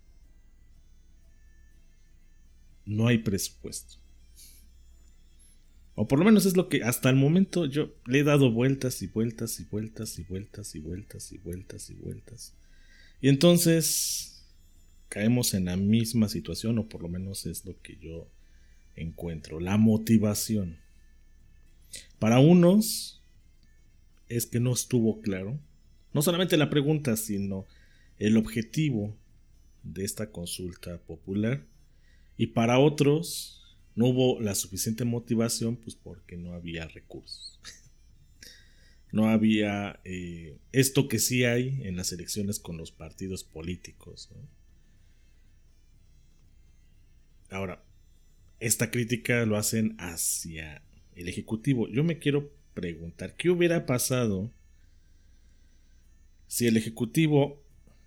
No hay presupuesto. O por lo menos es lo que hasta el momento yo le he dado vueltas y vueltas y vueltas y vueltas y vueltas y vueltas y vueltas. Y entonces caemos en la misma situación, o por lo menos es lo que yo encuentro. La motivación. Para unos es que no estuvo claro, no solamente la pregunta, sino el objetivo de esta consulta popular. Y para otros no hubo la suficiente motivación, pues porque no había recursos. No había eh, esto que sí hay en las elecciones con los partidos políticos, ¿no? Ahora, esta crítica lo hacen hacia el Ejecutivo. Yo me quiero preguntar, ¿qué hubiera pasado si el Ejecutivo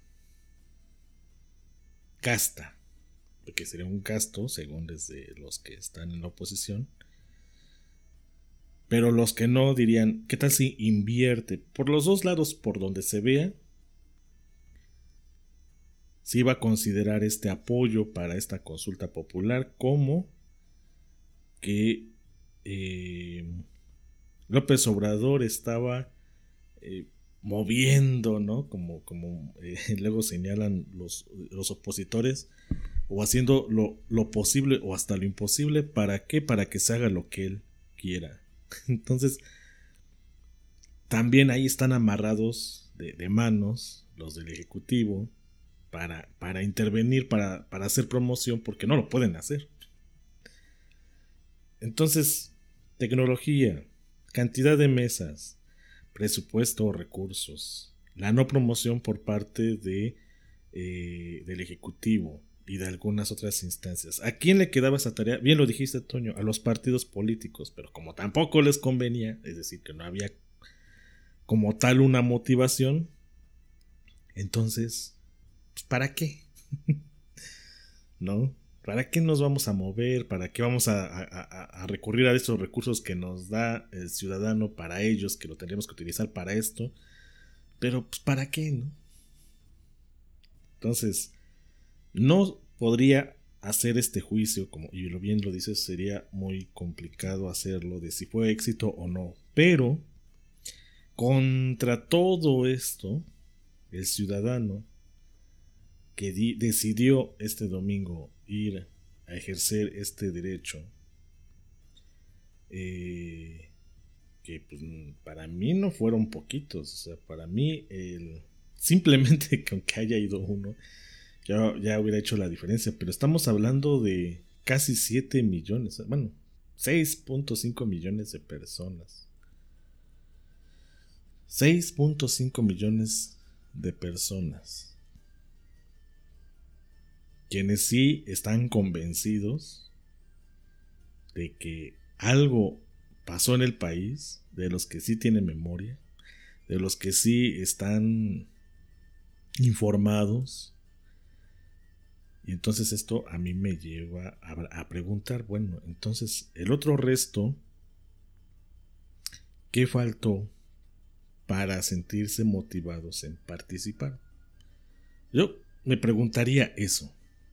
gasta? Porque sería un gasto, según desde los que están en la oposición. Pero los que no dirían, ¿qué tal si invierte? Por los dos lados, por donde se vea, se iba a considerar este apoyo para esta consulta popular como que eh, López Obrador estaba eh, moviendo, ¿no? Como, como eh, luego señalan los, los opositores, o haciendo lo, lo posible o hasta lo imposible. ¿Para qué? Para que se haga lo que él quiera. Entonces, también ahí están amarrados de, de manos los del Ejecutivo para, para intervenir, para, para hacer promoción, porque no lo pueden hacer. Entonces, tecnología, cantidad de mesas, presupuesto o recursos, la no promoción por parte de, eh, del Ejecutivo y de algunas otras instancias. ¿A quién le quedaba esa tarea? Bien lo dijiste, Toño, a los partidos políticos, pero como tampoco les convenía, es decir, que no había como tal una motivación, entonces, pues, ¿para qué? ¿No? ¿Para qué nos vamos a mover? ¿Para qué vamos a, a, a recurrir a estos recursos que nos da el ciudadano para ellos, que lo tendríamos que utilizar para esto? Pero, pues, ¿para qué, no? Entonces, no podría hacer este juicio, como y lo bien lo dices, sería muy complicado hacerlo de si fue éxito o no. Pero, contra todo esto, el ciudadano que di- decidió este domingo ir a ejercer este derecho, eh, que pues, para mí no fueron poquitos, o sea, para mí el, simplemente con que haya ido uno ya, ya hubiera hecho la diferencia, pero estamos hablando de casi siete millones, bueno, seis punto cinco millones de personas. seis punto cinco millones de personas. Quienes sí están convencidos de que algo pasó en el país, de los que sí tienen memoria, de los que sí están informados. Y entonces esto a mí me lleva a, a preguntar, bueno, entonces el otro resto, ¿qué faltó para sentirse motivados en participar? Yo me preguntaría eso.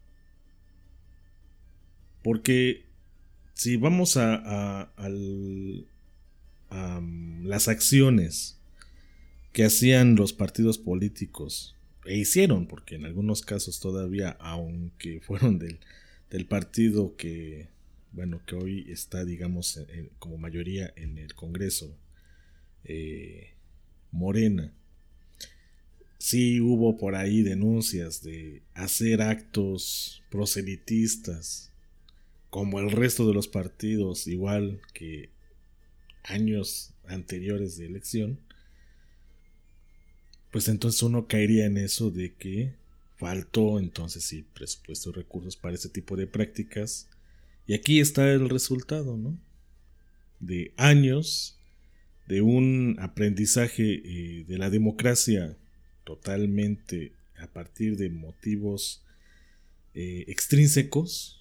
Porque si vamos a, a, al, a las acciones que hacían los partidos políticos, e hicieron, porque en algunos casos todavía, aunque fueron del, del partido que, bueno, que hoy está, digamos, en, en, como mayoría en el Congreso, eh, Morena, sí hubo por ahí denuncias de hacer actos proselitistas, como el resto de los partidos, igual que años anteriores de elección. pues entonces uno caería en eso de que faltó entonces sí presupuesto y recursos para ese tipo de prácticas. Y aquí está el resultado, ¿no? De años de un aprendizaje eh, de la democracia totalmente a partir de motivos eh, extrínsecos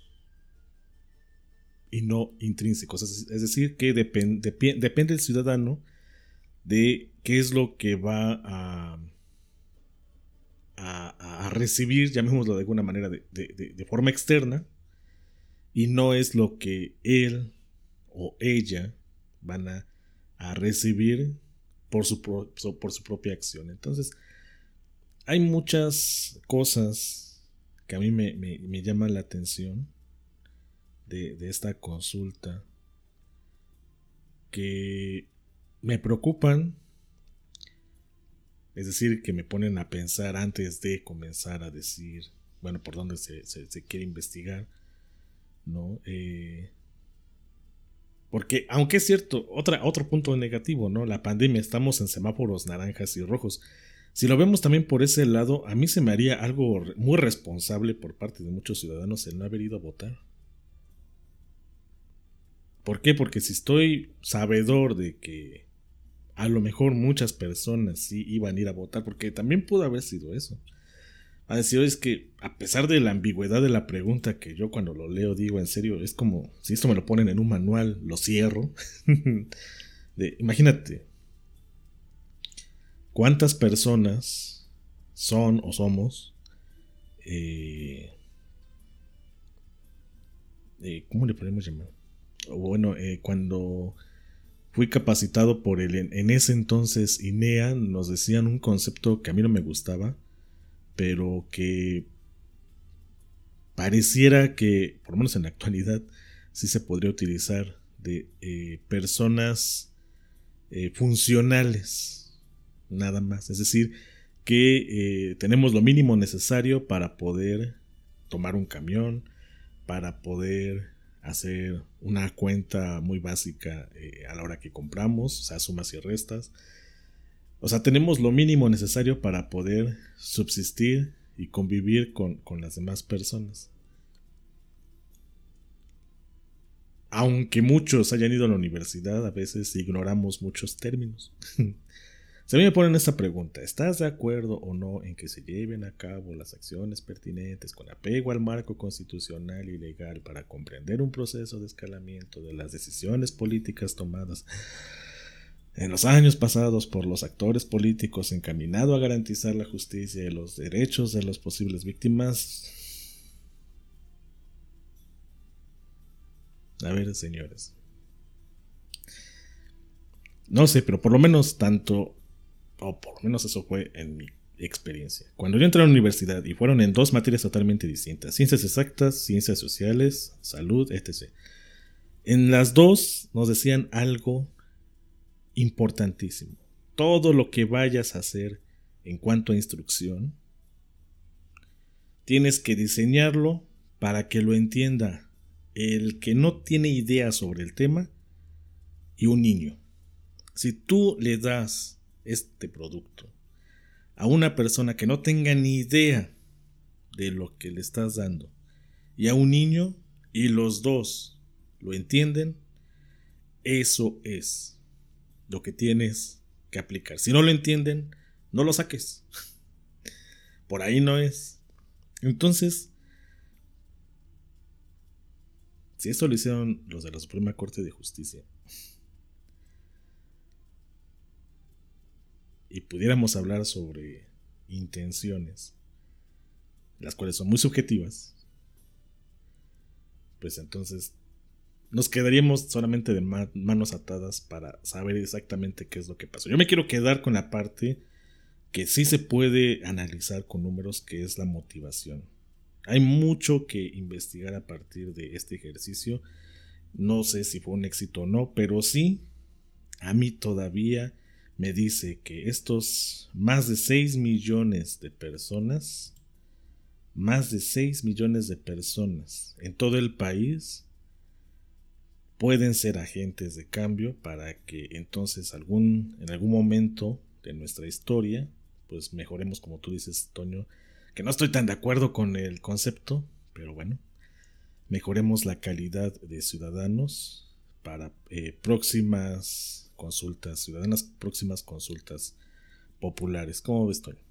y no intrínsecos. Es, es decir, que depend, dep- depende el ciudadano de qué es lo que va a, a, a recibir, llamémoslo de alguna manera, de, de, de, de forma externa, y no es lo que él o ella van a, a recibir por su, pro, por su propia acción. Entonces, hay muchas cosas que a mí me, me, me llaman la atención de, de esta consulta que me preocupan, es decir, que me ponen a pensar antes de comenzar a decir, bueno, por dónde se, se, se quiere investigar, ¿no? Eh, porque, aunque es cierto, otra, otro punto negativo, ¿no? La pandemia, estamos en semáforos naranjas y rojos. Si lo vemos también por ese lado, a mí se me haría algo muy responsable por parte de muchos ciudadanos el no haber ido a votar. ¿Por qué? Porque si estoy sabedor de que a lo mejor muchas personas sí iban a ir a votar, porque también pudo haber sido eso. A decir, es que a pesar de la ambigüedad de la pregunta, que yo cuando lo leo digo en serio, es como si esto me lo ponen en un manual, lo cierro. de, imagínate, ¿cuántas personas son o somos? Eh, eh, ¿Cómo le podemos llamar? Bueno, eh, cuando fui capacitado por el en ese entonces I N E A, nos decían un concepto que a mí no me gustaba, pero que pareciera que, por lo menos en la actualidad, sí se podría utilizar, de eh, personas eh, funcionales, nada más. Es decir, que eh, tenemos lo mínimo necesario para poder tomar un camión, para poder hacer una cuenta muy básica eh, a la hora que compramos, o sea, sumas y restas. O sea, tenemos lo mínimo necesario para poder subsistir y convivir con, con las demás personas. Aunque muchos hayan ido a la universidad, a veces ignoramos muchos términos. Si a mí me ponen esta pregunta, ¿estás de acuerdo o no en que se lleven a cabo las acciones pertinentes con apego al marco constitucional y legal para comprender un proceso de escalamiento de las decisiones políticas tomadas en los años pasados por los actores políticos encaminado a garantizar la justicia y los derechos de las posibles víctimas? A ver, señores. No sé, pero por lo menos tanto, o por lo menos eso fue en mi experiencia. Cuando yo entré a la universidad y fueron en dos materias totalmente distintas, ciencias exactas, ciencias sociales, salud, etcétera. En las dos nos decían algo importantísimo. Todo lo que vayas a hacer en cuanto a instrucción, tienes que diseñarlo para que lo entienda el que no tiene idea sobre el tema y un niño. Si tú le das este producto a una persona que no tenga ni idea de lo que le estás dando y a un niño, y los dos lo entienden, eso es lo que tienes que aplicar. Si no lo entienden, no lo saques. Por ahí no es. Entonces, si esto lo hicieron los de la Suprema Corte de Justicia y pudiéramos hablar sobre intenciones, las cuales son muy subjetivas, pues entonces nos quedaríamos solamente de ma- manos atadas para saber exactamente qué es lo que pasó. Yo me quiero quedar con la parte que sí se puede analizar con números, que es la motivación. Hay mucho que investigar a partir de este ejercicio. No sé si fue un éxito o no, pero sí, a mí todavía me dice que estos más de seis millones de personas, más de seis millones de personas en todo el país pueden ser agentes de cambio para que entonces algún, en algún momento de nuestra historia, pues mejoremos, como tú dices, Toño, que no estoy tan de acuerdo con el concepto, pero bueno, mejoremos la calidad de ciudadanos para eh, próximas consultas ciudadanas, próximas consultas populares. ¿Cómo ves, Toño?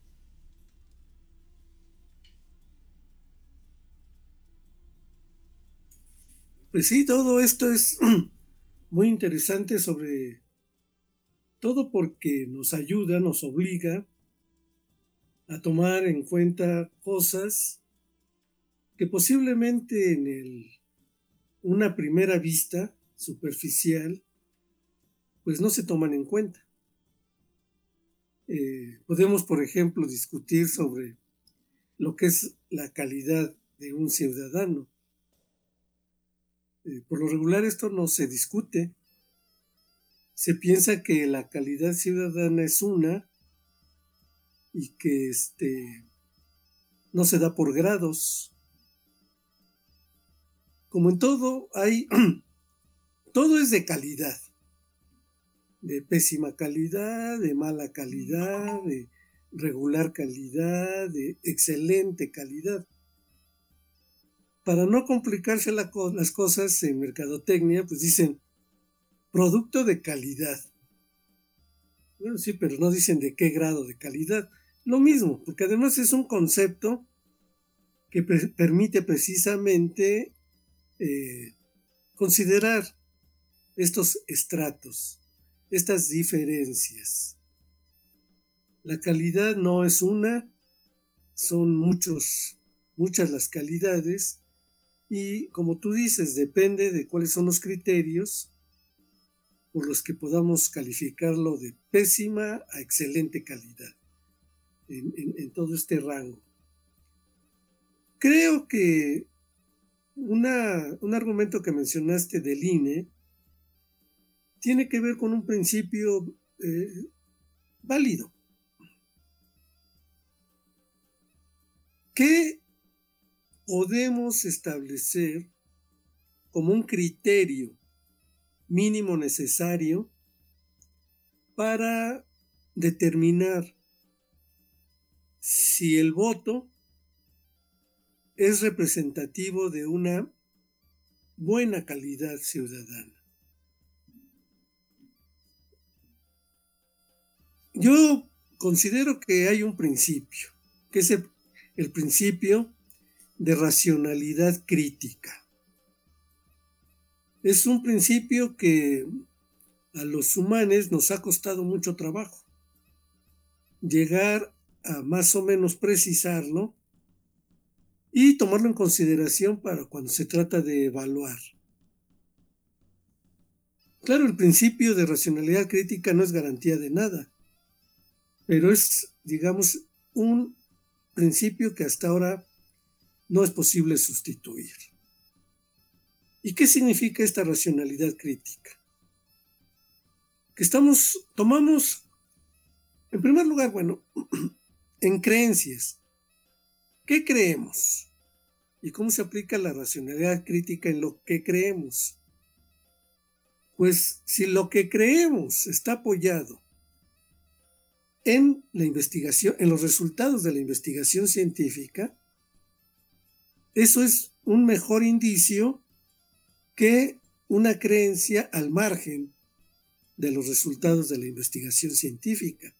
Pues sí, todo esto es muy interesante, sobre todo porque nos ayuda, nos obliga a tomar en cuenta cosas que posiblemente en el, una primera vista superficial pues no se toman en cuenta. Eh, podemos, por ejemplo, discutir sobre lo que es la calidad de un ciudadano. Eh, por lo regular esto no se discute. Se piensa que la calidad ciudadana es una y que este, no se da por grados. Como en todo, hay todo es de calidad, de pésima calidad, de mala calidad, de regular calidad, de excelente calidad. Para no complicarse la, las cosas en mercadotecnia, pues dicen producto de calidad. Bueno, sí, pero no dicen de qué grado de calidad. Lo mismo, porque además es un concepto que pre permite precisamente eh, considerar estos estratos, estas diferencias. La calidad no es una, son muchos, muchas las calidades, y como tú dices, depende de cuáles son los criterios por los que podamos calificarlo de pésima a excelente calidad en, en, en todo este rango. Creo que una, un argumento que mencionaste del I N E tiene que ver con un principio eh, válido. ¿Qué podemos establecer como un criterio mínimo necesario para determinar si el voto es representativo de una buena calidad ciudadana? Yo considero que hay un principio, que es el, el principio de racionalidad crítica. Es un principio que a los humanos nos ha costado mucho trabajo llegar a más o menos precisarlo y tomarlo en consideración para cuando se trata de evaluar. Claro, el principio de racionalidad crítica no es garantía de nada, pero es, digamos, un principio que hasta ahora no es posible sustituir. ¿Y qué significa esta racionalidad crítica? Que estamos, tomamos, en primer lugar, bueno, en creencias. ¿Qué creemos? ¿Y cómo se aplica la racionalidad crítica en lo que creemos? Pues si lo que creemos está apoyado en la investigación, en los resultados de la investigación científica, eso es un mejor indicio que una creencia al margen de los resultados de la investigación científica.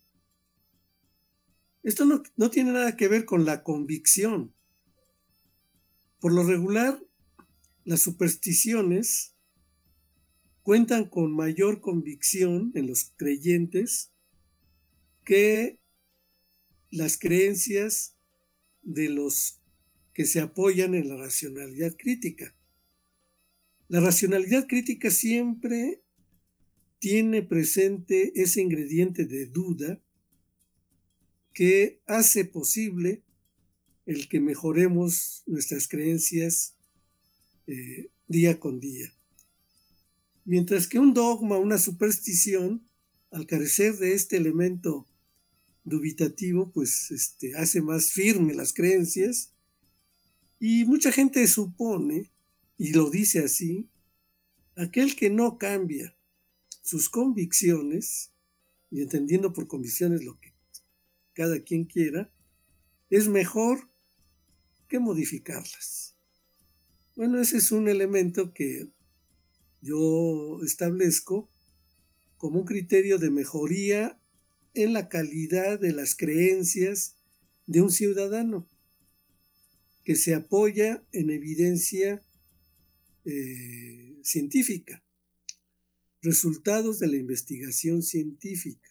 Esto no, no tiene nada que ver con la convicción. Por lo regular, las supersticiones cuentan con mayor convicción en los creyentes que las creencias de los que se apoyan en la racionalidad crítica. La racionalidad crítica siempre tiene presente ese ingrediente de duda que hace posible el que mejoremos nuestras creencias eh, día con día. Mientras que un dogma, una superstición, al carecer de este elemento dubitativo, pues este, hace más firme las creencias, y mucha gente supone, y lo dice así, aquel que no cambia sus convicciones, y entendiendo por convicciones lo que cada quien quiera, es mejor que modificarlas. Bueno, ese es un elemento que yo establezco como un criterio de mejoría en la calidad de las creencias de un ciudadano, que se apoya en evidencia eh, científica, resultados de la investigación científica.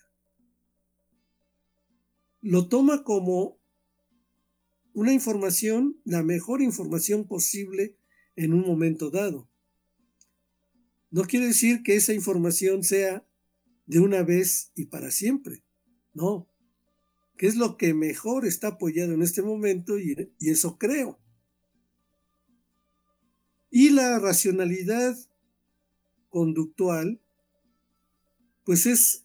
Lo toma como una información, la mejor información posible en un momento dado. No quiere decir que esa información sea de una vez y para siempre. No. Que es lo que mejor está apoyado en este momento y, y eso creo. Y la racionalidad conductual, pues es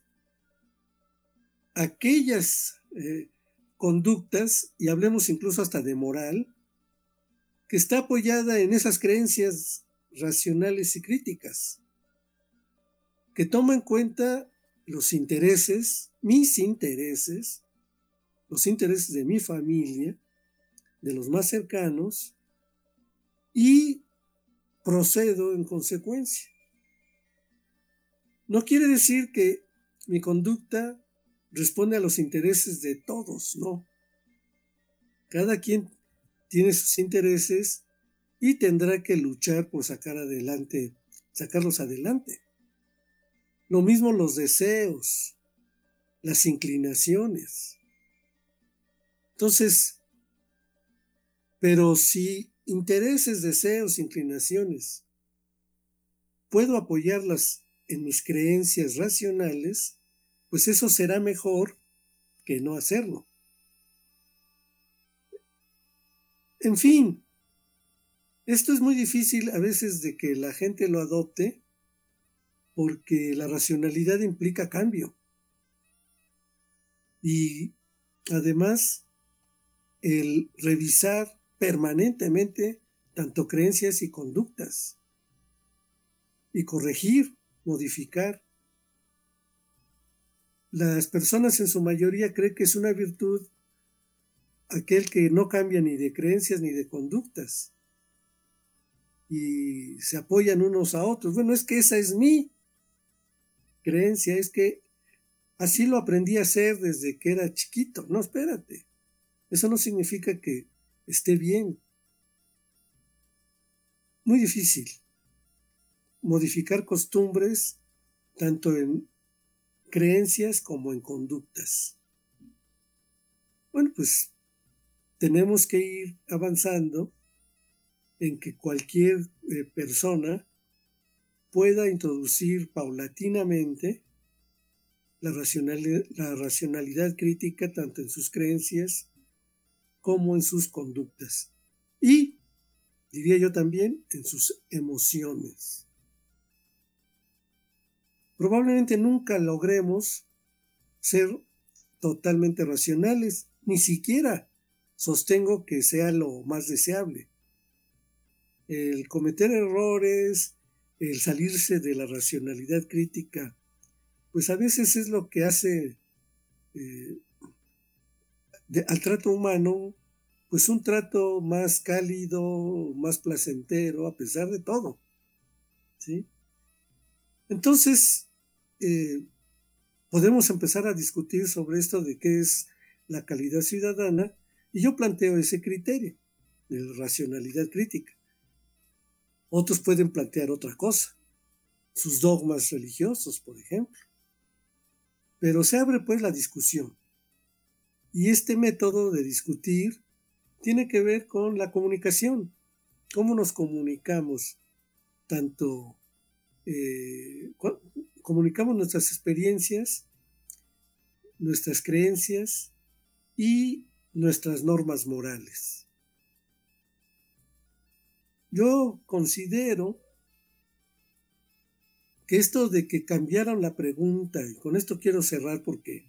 aquellas eh, conductas, y hablemos incluso hasta de moral, que está apoyada en esas creencias racionales y críticas, que toma en cuenta los intereses, mis intereses, los intereses de mi familia, de los más cercanos, y procedo en consecuencia. No quiere decir que mi conducta responde a los intereses de todos, no. Cada quien tiene sus intereses y tendrá que luchar por sacar adelante, sacarlos adelante. Lo mismo los deseos, las inclinaciones. Entonces, pero si intereses, deseos, inclinaciones, puedo apoyarlas en mis creencias racionales, pues eso será mejor que no hacerlo. En fin, esto es muy difícil a veces de que la gente lo adopte porque la racionalidad implica cambio. Y además, el revisar permanentemente tanto creencias y conductas y corregir, modificar. Las personas en su mayoría creen que es una virtud aquel que no cambia ni de creencias ni de conductas y se apoyan unos a otros. Bueno, es que esa es mi creencia, es que así lo aprendí a hacer desde que era chiquito. No, espérate, eso no significa que esté bien. Muy difícil modificar costumbres tanto en creencias como en conductas. Bueno, pues tenemos que ir avanzando en que cualquier eh, persona pueda introducir paulatinamente la racionalidad, la racionalidad crítica tanto en sus creencias como en sus conductas. Y, diría yo también, en sus emociones. Probablemente nunca logremos ser totalmente racionales, ni siquiera sostengo que sea lo más deseable. El cometer errores, el salirse de la racionalidad crítica, pues a veces es lo que hace eh, de, al trato humano, pues un trato más cálido, más placentero, a pesar de todo, ¿sí? Entonces, eh, podemos empezar a discutir sobre esto de qué es la calidad ciudadana, y yo planteo ese criterio de la racionalidad crítica. Otros pueden plantear otra cosa, sus dogmas religiosos, por ejemplo. Pero se abre pues la discusión. Y este método de discutir tiene que ver con la comunicación. Cómo nos comunicamos, tanto eh, comunicamos nuestras experiencias, nuestras creencias y nuestras normas morales. Yo considero que esto de que cambiaron la pregunta, y con esto quiero cerrar porque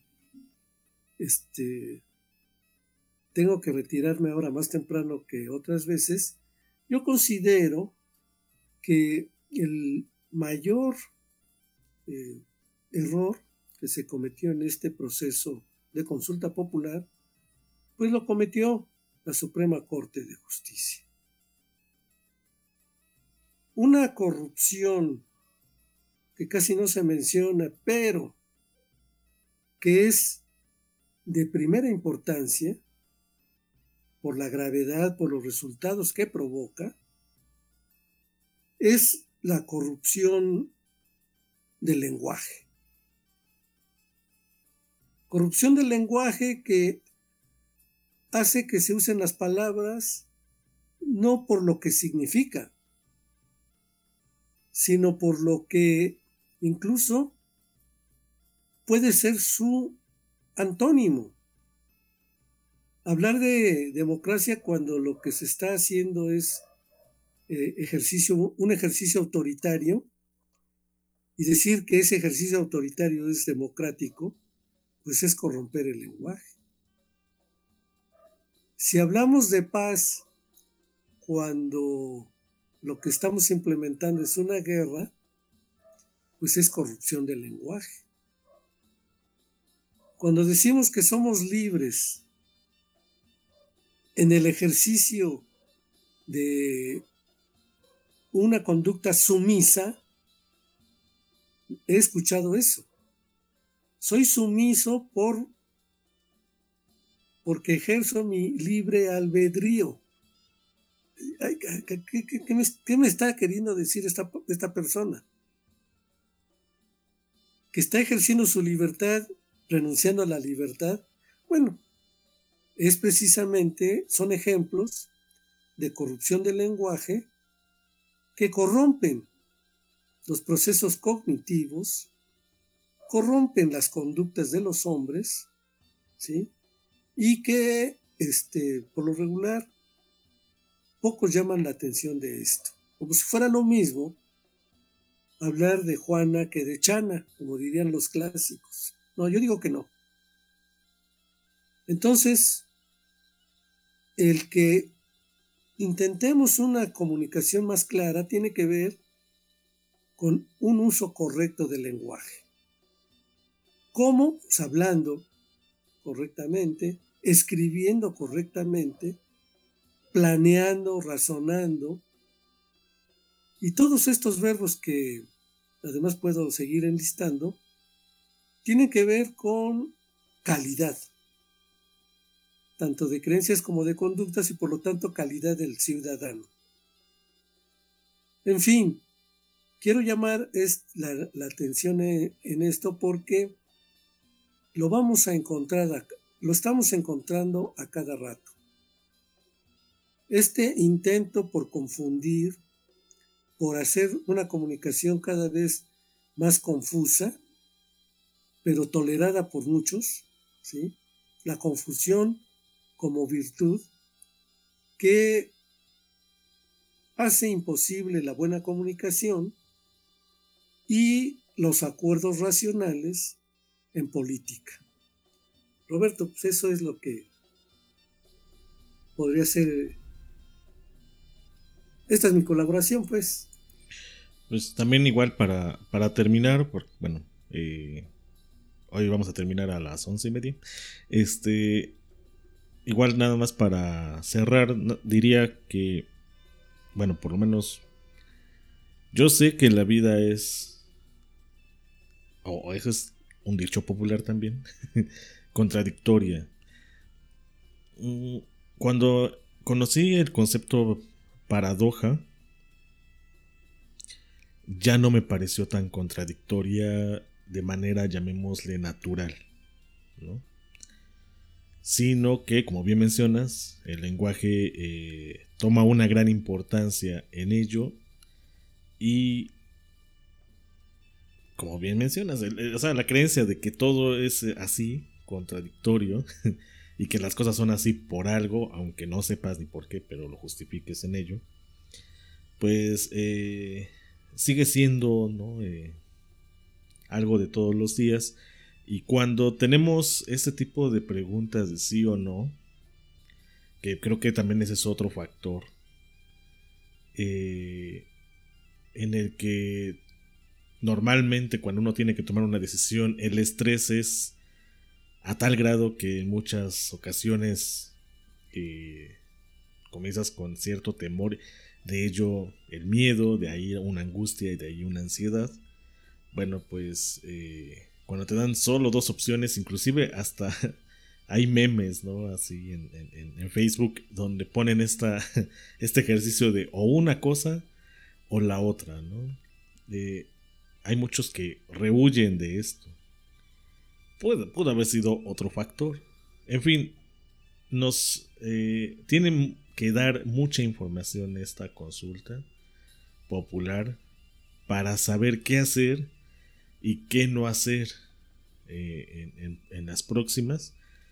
este, tengo que retirarme ahora más temprano que otras veces, yo considero que el mayor eh, error que se cometió en este proceso de consulta popular, pues lo cometió la Suprema Corte de Justicia. Una corrupción que casi no se menciona, pero que es de primera importancia por la gravedad, por los resultados que provoca, es la corrupción del lenguaje. Corrupción del lenguaje que hace que se usen las palabras no por lo que significa, sino por lo que incluso puede ser su antónimo. Hablar de democracia cuando lo que se está haciendo es eh, ejercicio, un ejercicio autoritario, y decir que ese ejercicio autoritario es democrático, pues es corromper el lenguaje. Si hablamos de paz cuando lo que estamos implementando es una guerra, pues es corrupción del lenguaje. Cuando decimos que somos libres en el ejercicio de una conducta sumisa, he escuchado eso. Soy sumiso por, porque ejerzo mi libre albedrío. ¿Qué, qué, qué, qué, me, qué me está queriendo decir esta, esta persona? Que está ejerciendo su libertad, renunciando a la libertad. Bueno, es precisamente, son ejemplos de corrupción del lenguaje que corrompen los procesos cognitivos, corrompen las conductas de los hombres, ¿sí? Y que, este, por lo regular, pocos llaman la atención de esto. Como si fuera lo mismo hablar de Juana que de Chana, como dirían los clásicos. No, yo digo que no. Entonces, el que intentemos una comunicación más clara tiene que ver con un uso correcto del lenguaje. ¿Cómo? Pues hablando correctamente, escribiendo correctamente, planeando, razonando, y todos estos verbos que además puedo seguir enlistando, tienen que ver con calidad, tanto de creencias como de conductas, y por lo tanto calidad del ciudadano. En fin, quiero llamar la, la atención en esto porque lo vamos a encontrar, lo estamos encontrando a cada rato. Este intento por confundir, por hacer una comunicación cada vez más confusa, pero tolerada por muchos, ¿sí? La confusión como virtud que hace imposible la buena comunicación y los acuerdos racionales en política. Roberto, pues eso es lo que podría ser. Esta es mi colaboración, pues. Pues también igual para, para terminar, porque bueno, eh, hoy vamos a terminar a las once y media. Este, igual nada más para cerrar, diría que, bueno, por lo menos yo sé que la vida es, o oh, eso es un dicho popular también, contradictoria. Cuando conocí el concepto paradoja, ya no me pareció tan contradictoria de manera, llamémosle, natural, ¿no? Sino que, como bien mencionas, el lenguaje eh, toma una gran importancia en ello y, como bien mencionas, el, el, o sea, la creencia de que todo es así, contradictorio, y que las cosas son así por algo, aunque no sepas ni por qué, pero lo justifiques en ello, pues eh, sigue siendo, ¿no? eh, algo de todos los días. Y cuando tenemos este tipo de preguntas de sí o no, que creo que también ese es otro factor, eh, en el que normalmente cuando uno tiene que tomar una decisión, el estrés es a tal grado que en muchas ocasiones eh, comienzas con cierto temor, de ello el miedo, de ahí una angustia y de ahí una ansiedad. Bueno, pues eh, cuando te dan solo dos opciones, inclusive hasta hay memes, ¿no? Así en, en, en Facebook, donde ponen esta, este ejercicio de o una cosa o la otra, ¿no? Eh, hay muchos que rehuyen de esto. Puede, pudo haber sido otro factor. En fin, nos eh, tienen que dar mucha información esta consulta popular para saber qué hacer y qué no hacer eh, en, en, en las próximas,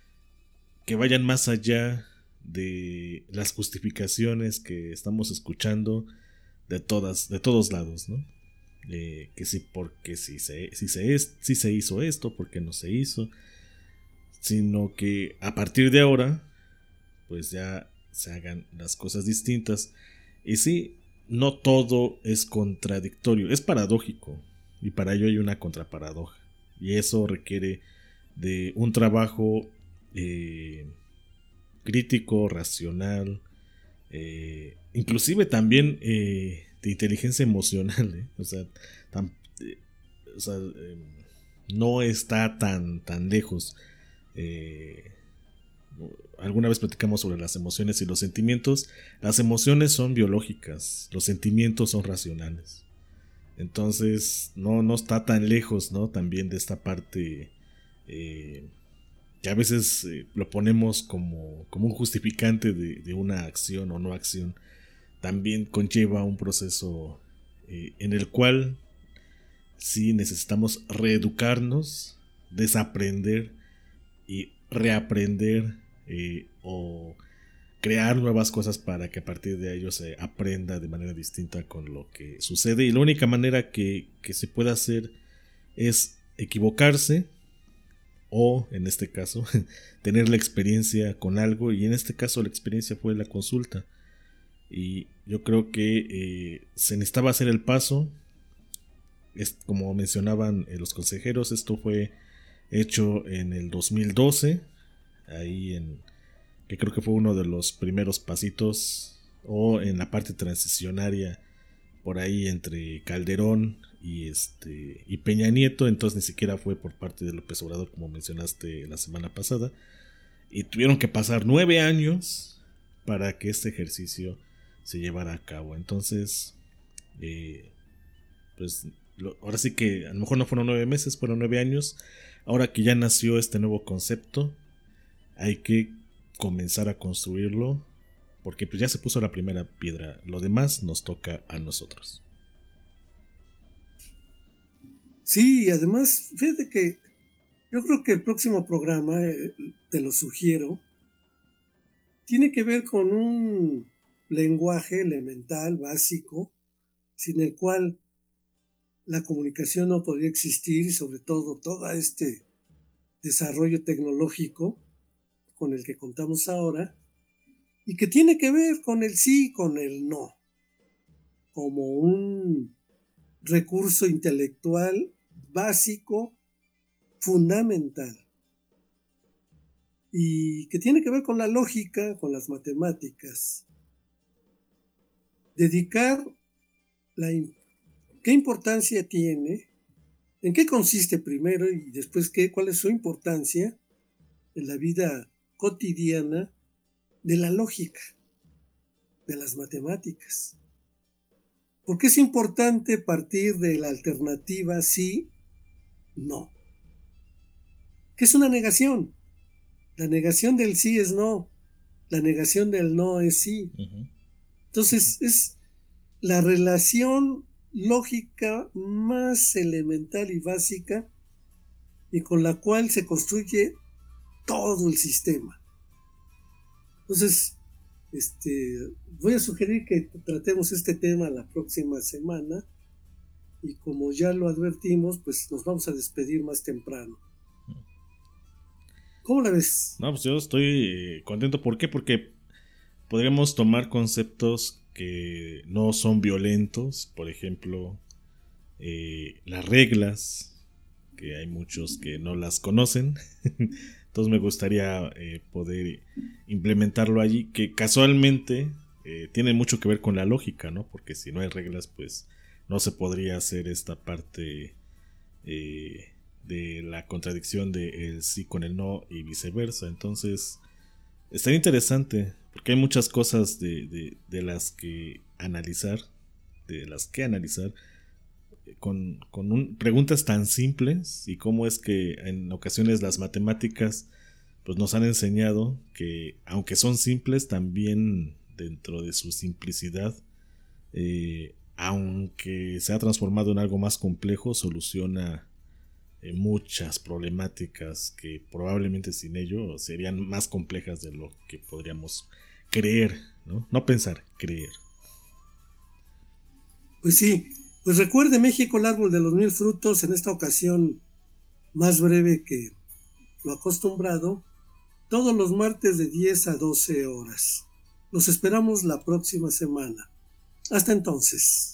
que vayan más allá de las justificaciones que estamos escuchando de todas, de todos lados, ¿no? Eh, que sí, porque si se, si se, es, si se hizo esto, porque no se hizo, sino que a partir de ahora, pues ya se hagan las cosas distintas. Y sí, no todo es contradictorio, es paradójico, y para ello hay una contraparadoja, y eso requiere de un trabajo eh, crítico, racional, eh, inclusive también eh, de inteligencia emocional, ¿eh? O sea, tan, eh, o sea eh, no está tan, tan lejos. Eh, alguna vez platicamos sobre las emociones y los sentimientos. Las emociones son biológicas, los sentimientos son racionales. Entonces no, no está tan lejos, ¿no? También de esta parte eh, que a veces eh, lo ponemos como, como un justificante de, de una acción o no acción. También conlleva un proceso eh, en el cual sí necesitamos reeducarnos, desaprender y reaprender eh, o crear nuevas cosas para que a partir de ello se aprenda de manera distinta con lo que sucede. Y la única manera que, que se puede hacer es equivocarse o, en este caso, tener la experiencia con algo, y en este caso la experiencia fue la consulta. Y yo creo que eh, se necesitaba hacer el paso. Es, como mencionaban eh, los consejeros, esto fue hecho en el dos mil doce, ahí en que creo que fue uno de los primeros pasitos, o en la parte transicionaria por ahí entre Calderón y este y Peña Nieto. Entonces ni siquiera fue por parte de López Obrador, como mencionaste la semana pasada, y tuvieron que pasar nueve años para que este ejercicio se llevara a cabo. Entonces eh, pues lo, ahora sí que a lo mejor no fueron nueve meses, fueron nueve años. Ahora que ya nació este nuevo concepto, hay que comenzar a construirlo, porque pues ya se puso la primera piedra. Lo demás nos toca a nosotros. Sí, y además, fíjate que yo creo que el próximo programa, eh, te lo sugiero, tiene que ver con un lenguaje elemental, básico, sin el cual la comunicación no podría existir, y sobre todo todo este desarrollo tecnológico con el que contamos ahora, y que tiene que ver con el sí y con el no, como un recurso intelectual básico, fundamental, y que tiene que ver con la lógica, con las matemáticas. Dedicar la, qué importancia tiene, en qué consiste primero y después qué, cuál es su importancia en la vida cotidiana de la lógica, de las matemáticas. ¿Por qué es importante partir de la alternativa sí, no? ¿Qué es una negación? La negación del sí es no, la negación del no es sí. Uh-huh. Entonces es la relación lógica más elemental y básica, y con la cual se construye todo el sistema. Entonces, este, voy a sugerir que tratemos este tema la próxima semana, y como ya lo advertimos, pues nos vamos a despedir más temprano. ¿Cómo la ves? No, pues yo estoy contento. ¿Por qué? Porque podríamos tomar conceptos que no son violentos, por ejemplo, eh, las reglas, que hay muchos que no las conocen. Entonces me gustaría eh, poder implementarlo allí, que casualmente eh, tiene mucho que ver con la lógica, ¿no? Porque si no hay reglas, pues no se podría hacer esta parte eh, de la contradicción de el sí con el no y viceversa. Entonces estaría interesante, porque hay muchas cosas de, de, de las que analizar, de las que analizar, con, con un, preguntas tan simples, y cómo es que en ocasiones las matemáticas pues nos han enseñado que aunque son simples, también dentro de su simplicidad, eh, aunque se ha transformado en algo más complejo, soluciona eh, muchas problemáticas que probablemente sin ello serían más complejas de lo que podríamos creer, ¿no? No pensar, creer. Pues sí, pues recuerde México, el árbol de los mil frutos, en esta ocasión más breve que lo acostumbrado, todos los martes de diez a doce horas. Los esperamos la próxima semana. Hasta entonces.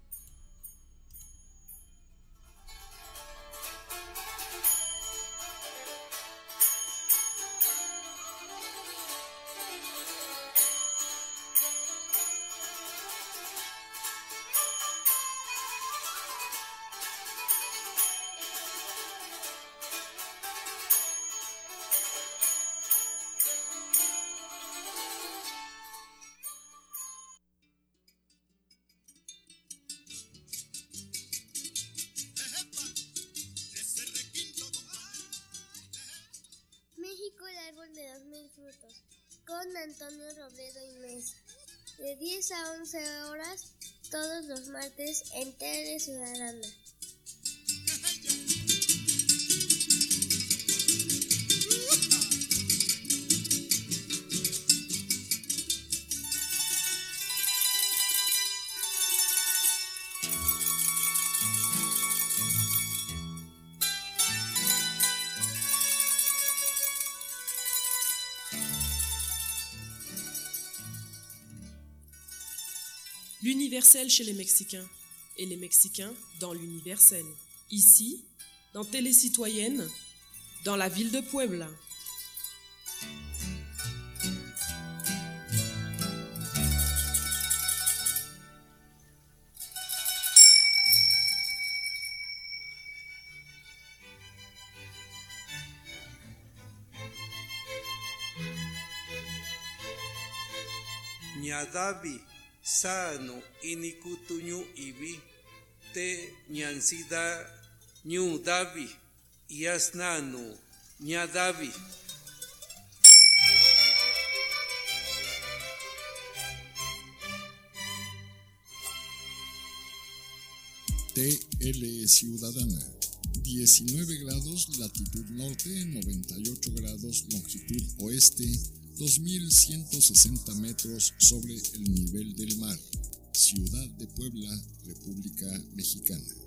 México, el árbol de los mil frutos, con Antonio Robledo y Mesa, de diez a once horas, todos los martes en Tele Ciudadana. L'universel chez les Mexicains et les Mexicains dans l'universel. Ici, dans Télé Citoyenne, dans la ville de Puebla. Ñadavi sano inikutuñu ibi te ñansida ñu davi yasnanu ñadavi. T L Ciudadana, diecinueve grados latitud norte, noventa y ocho grados longitud oeste, dos mil ciento sesenta metros sobre el nivel del mar. Ciudad de Puebla, República Mexicana.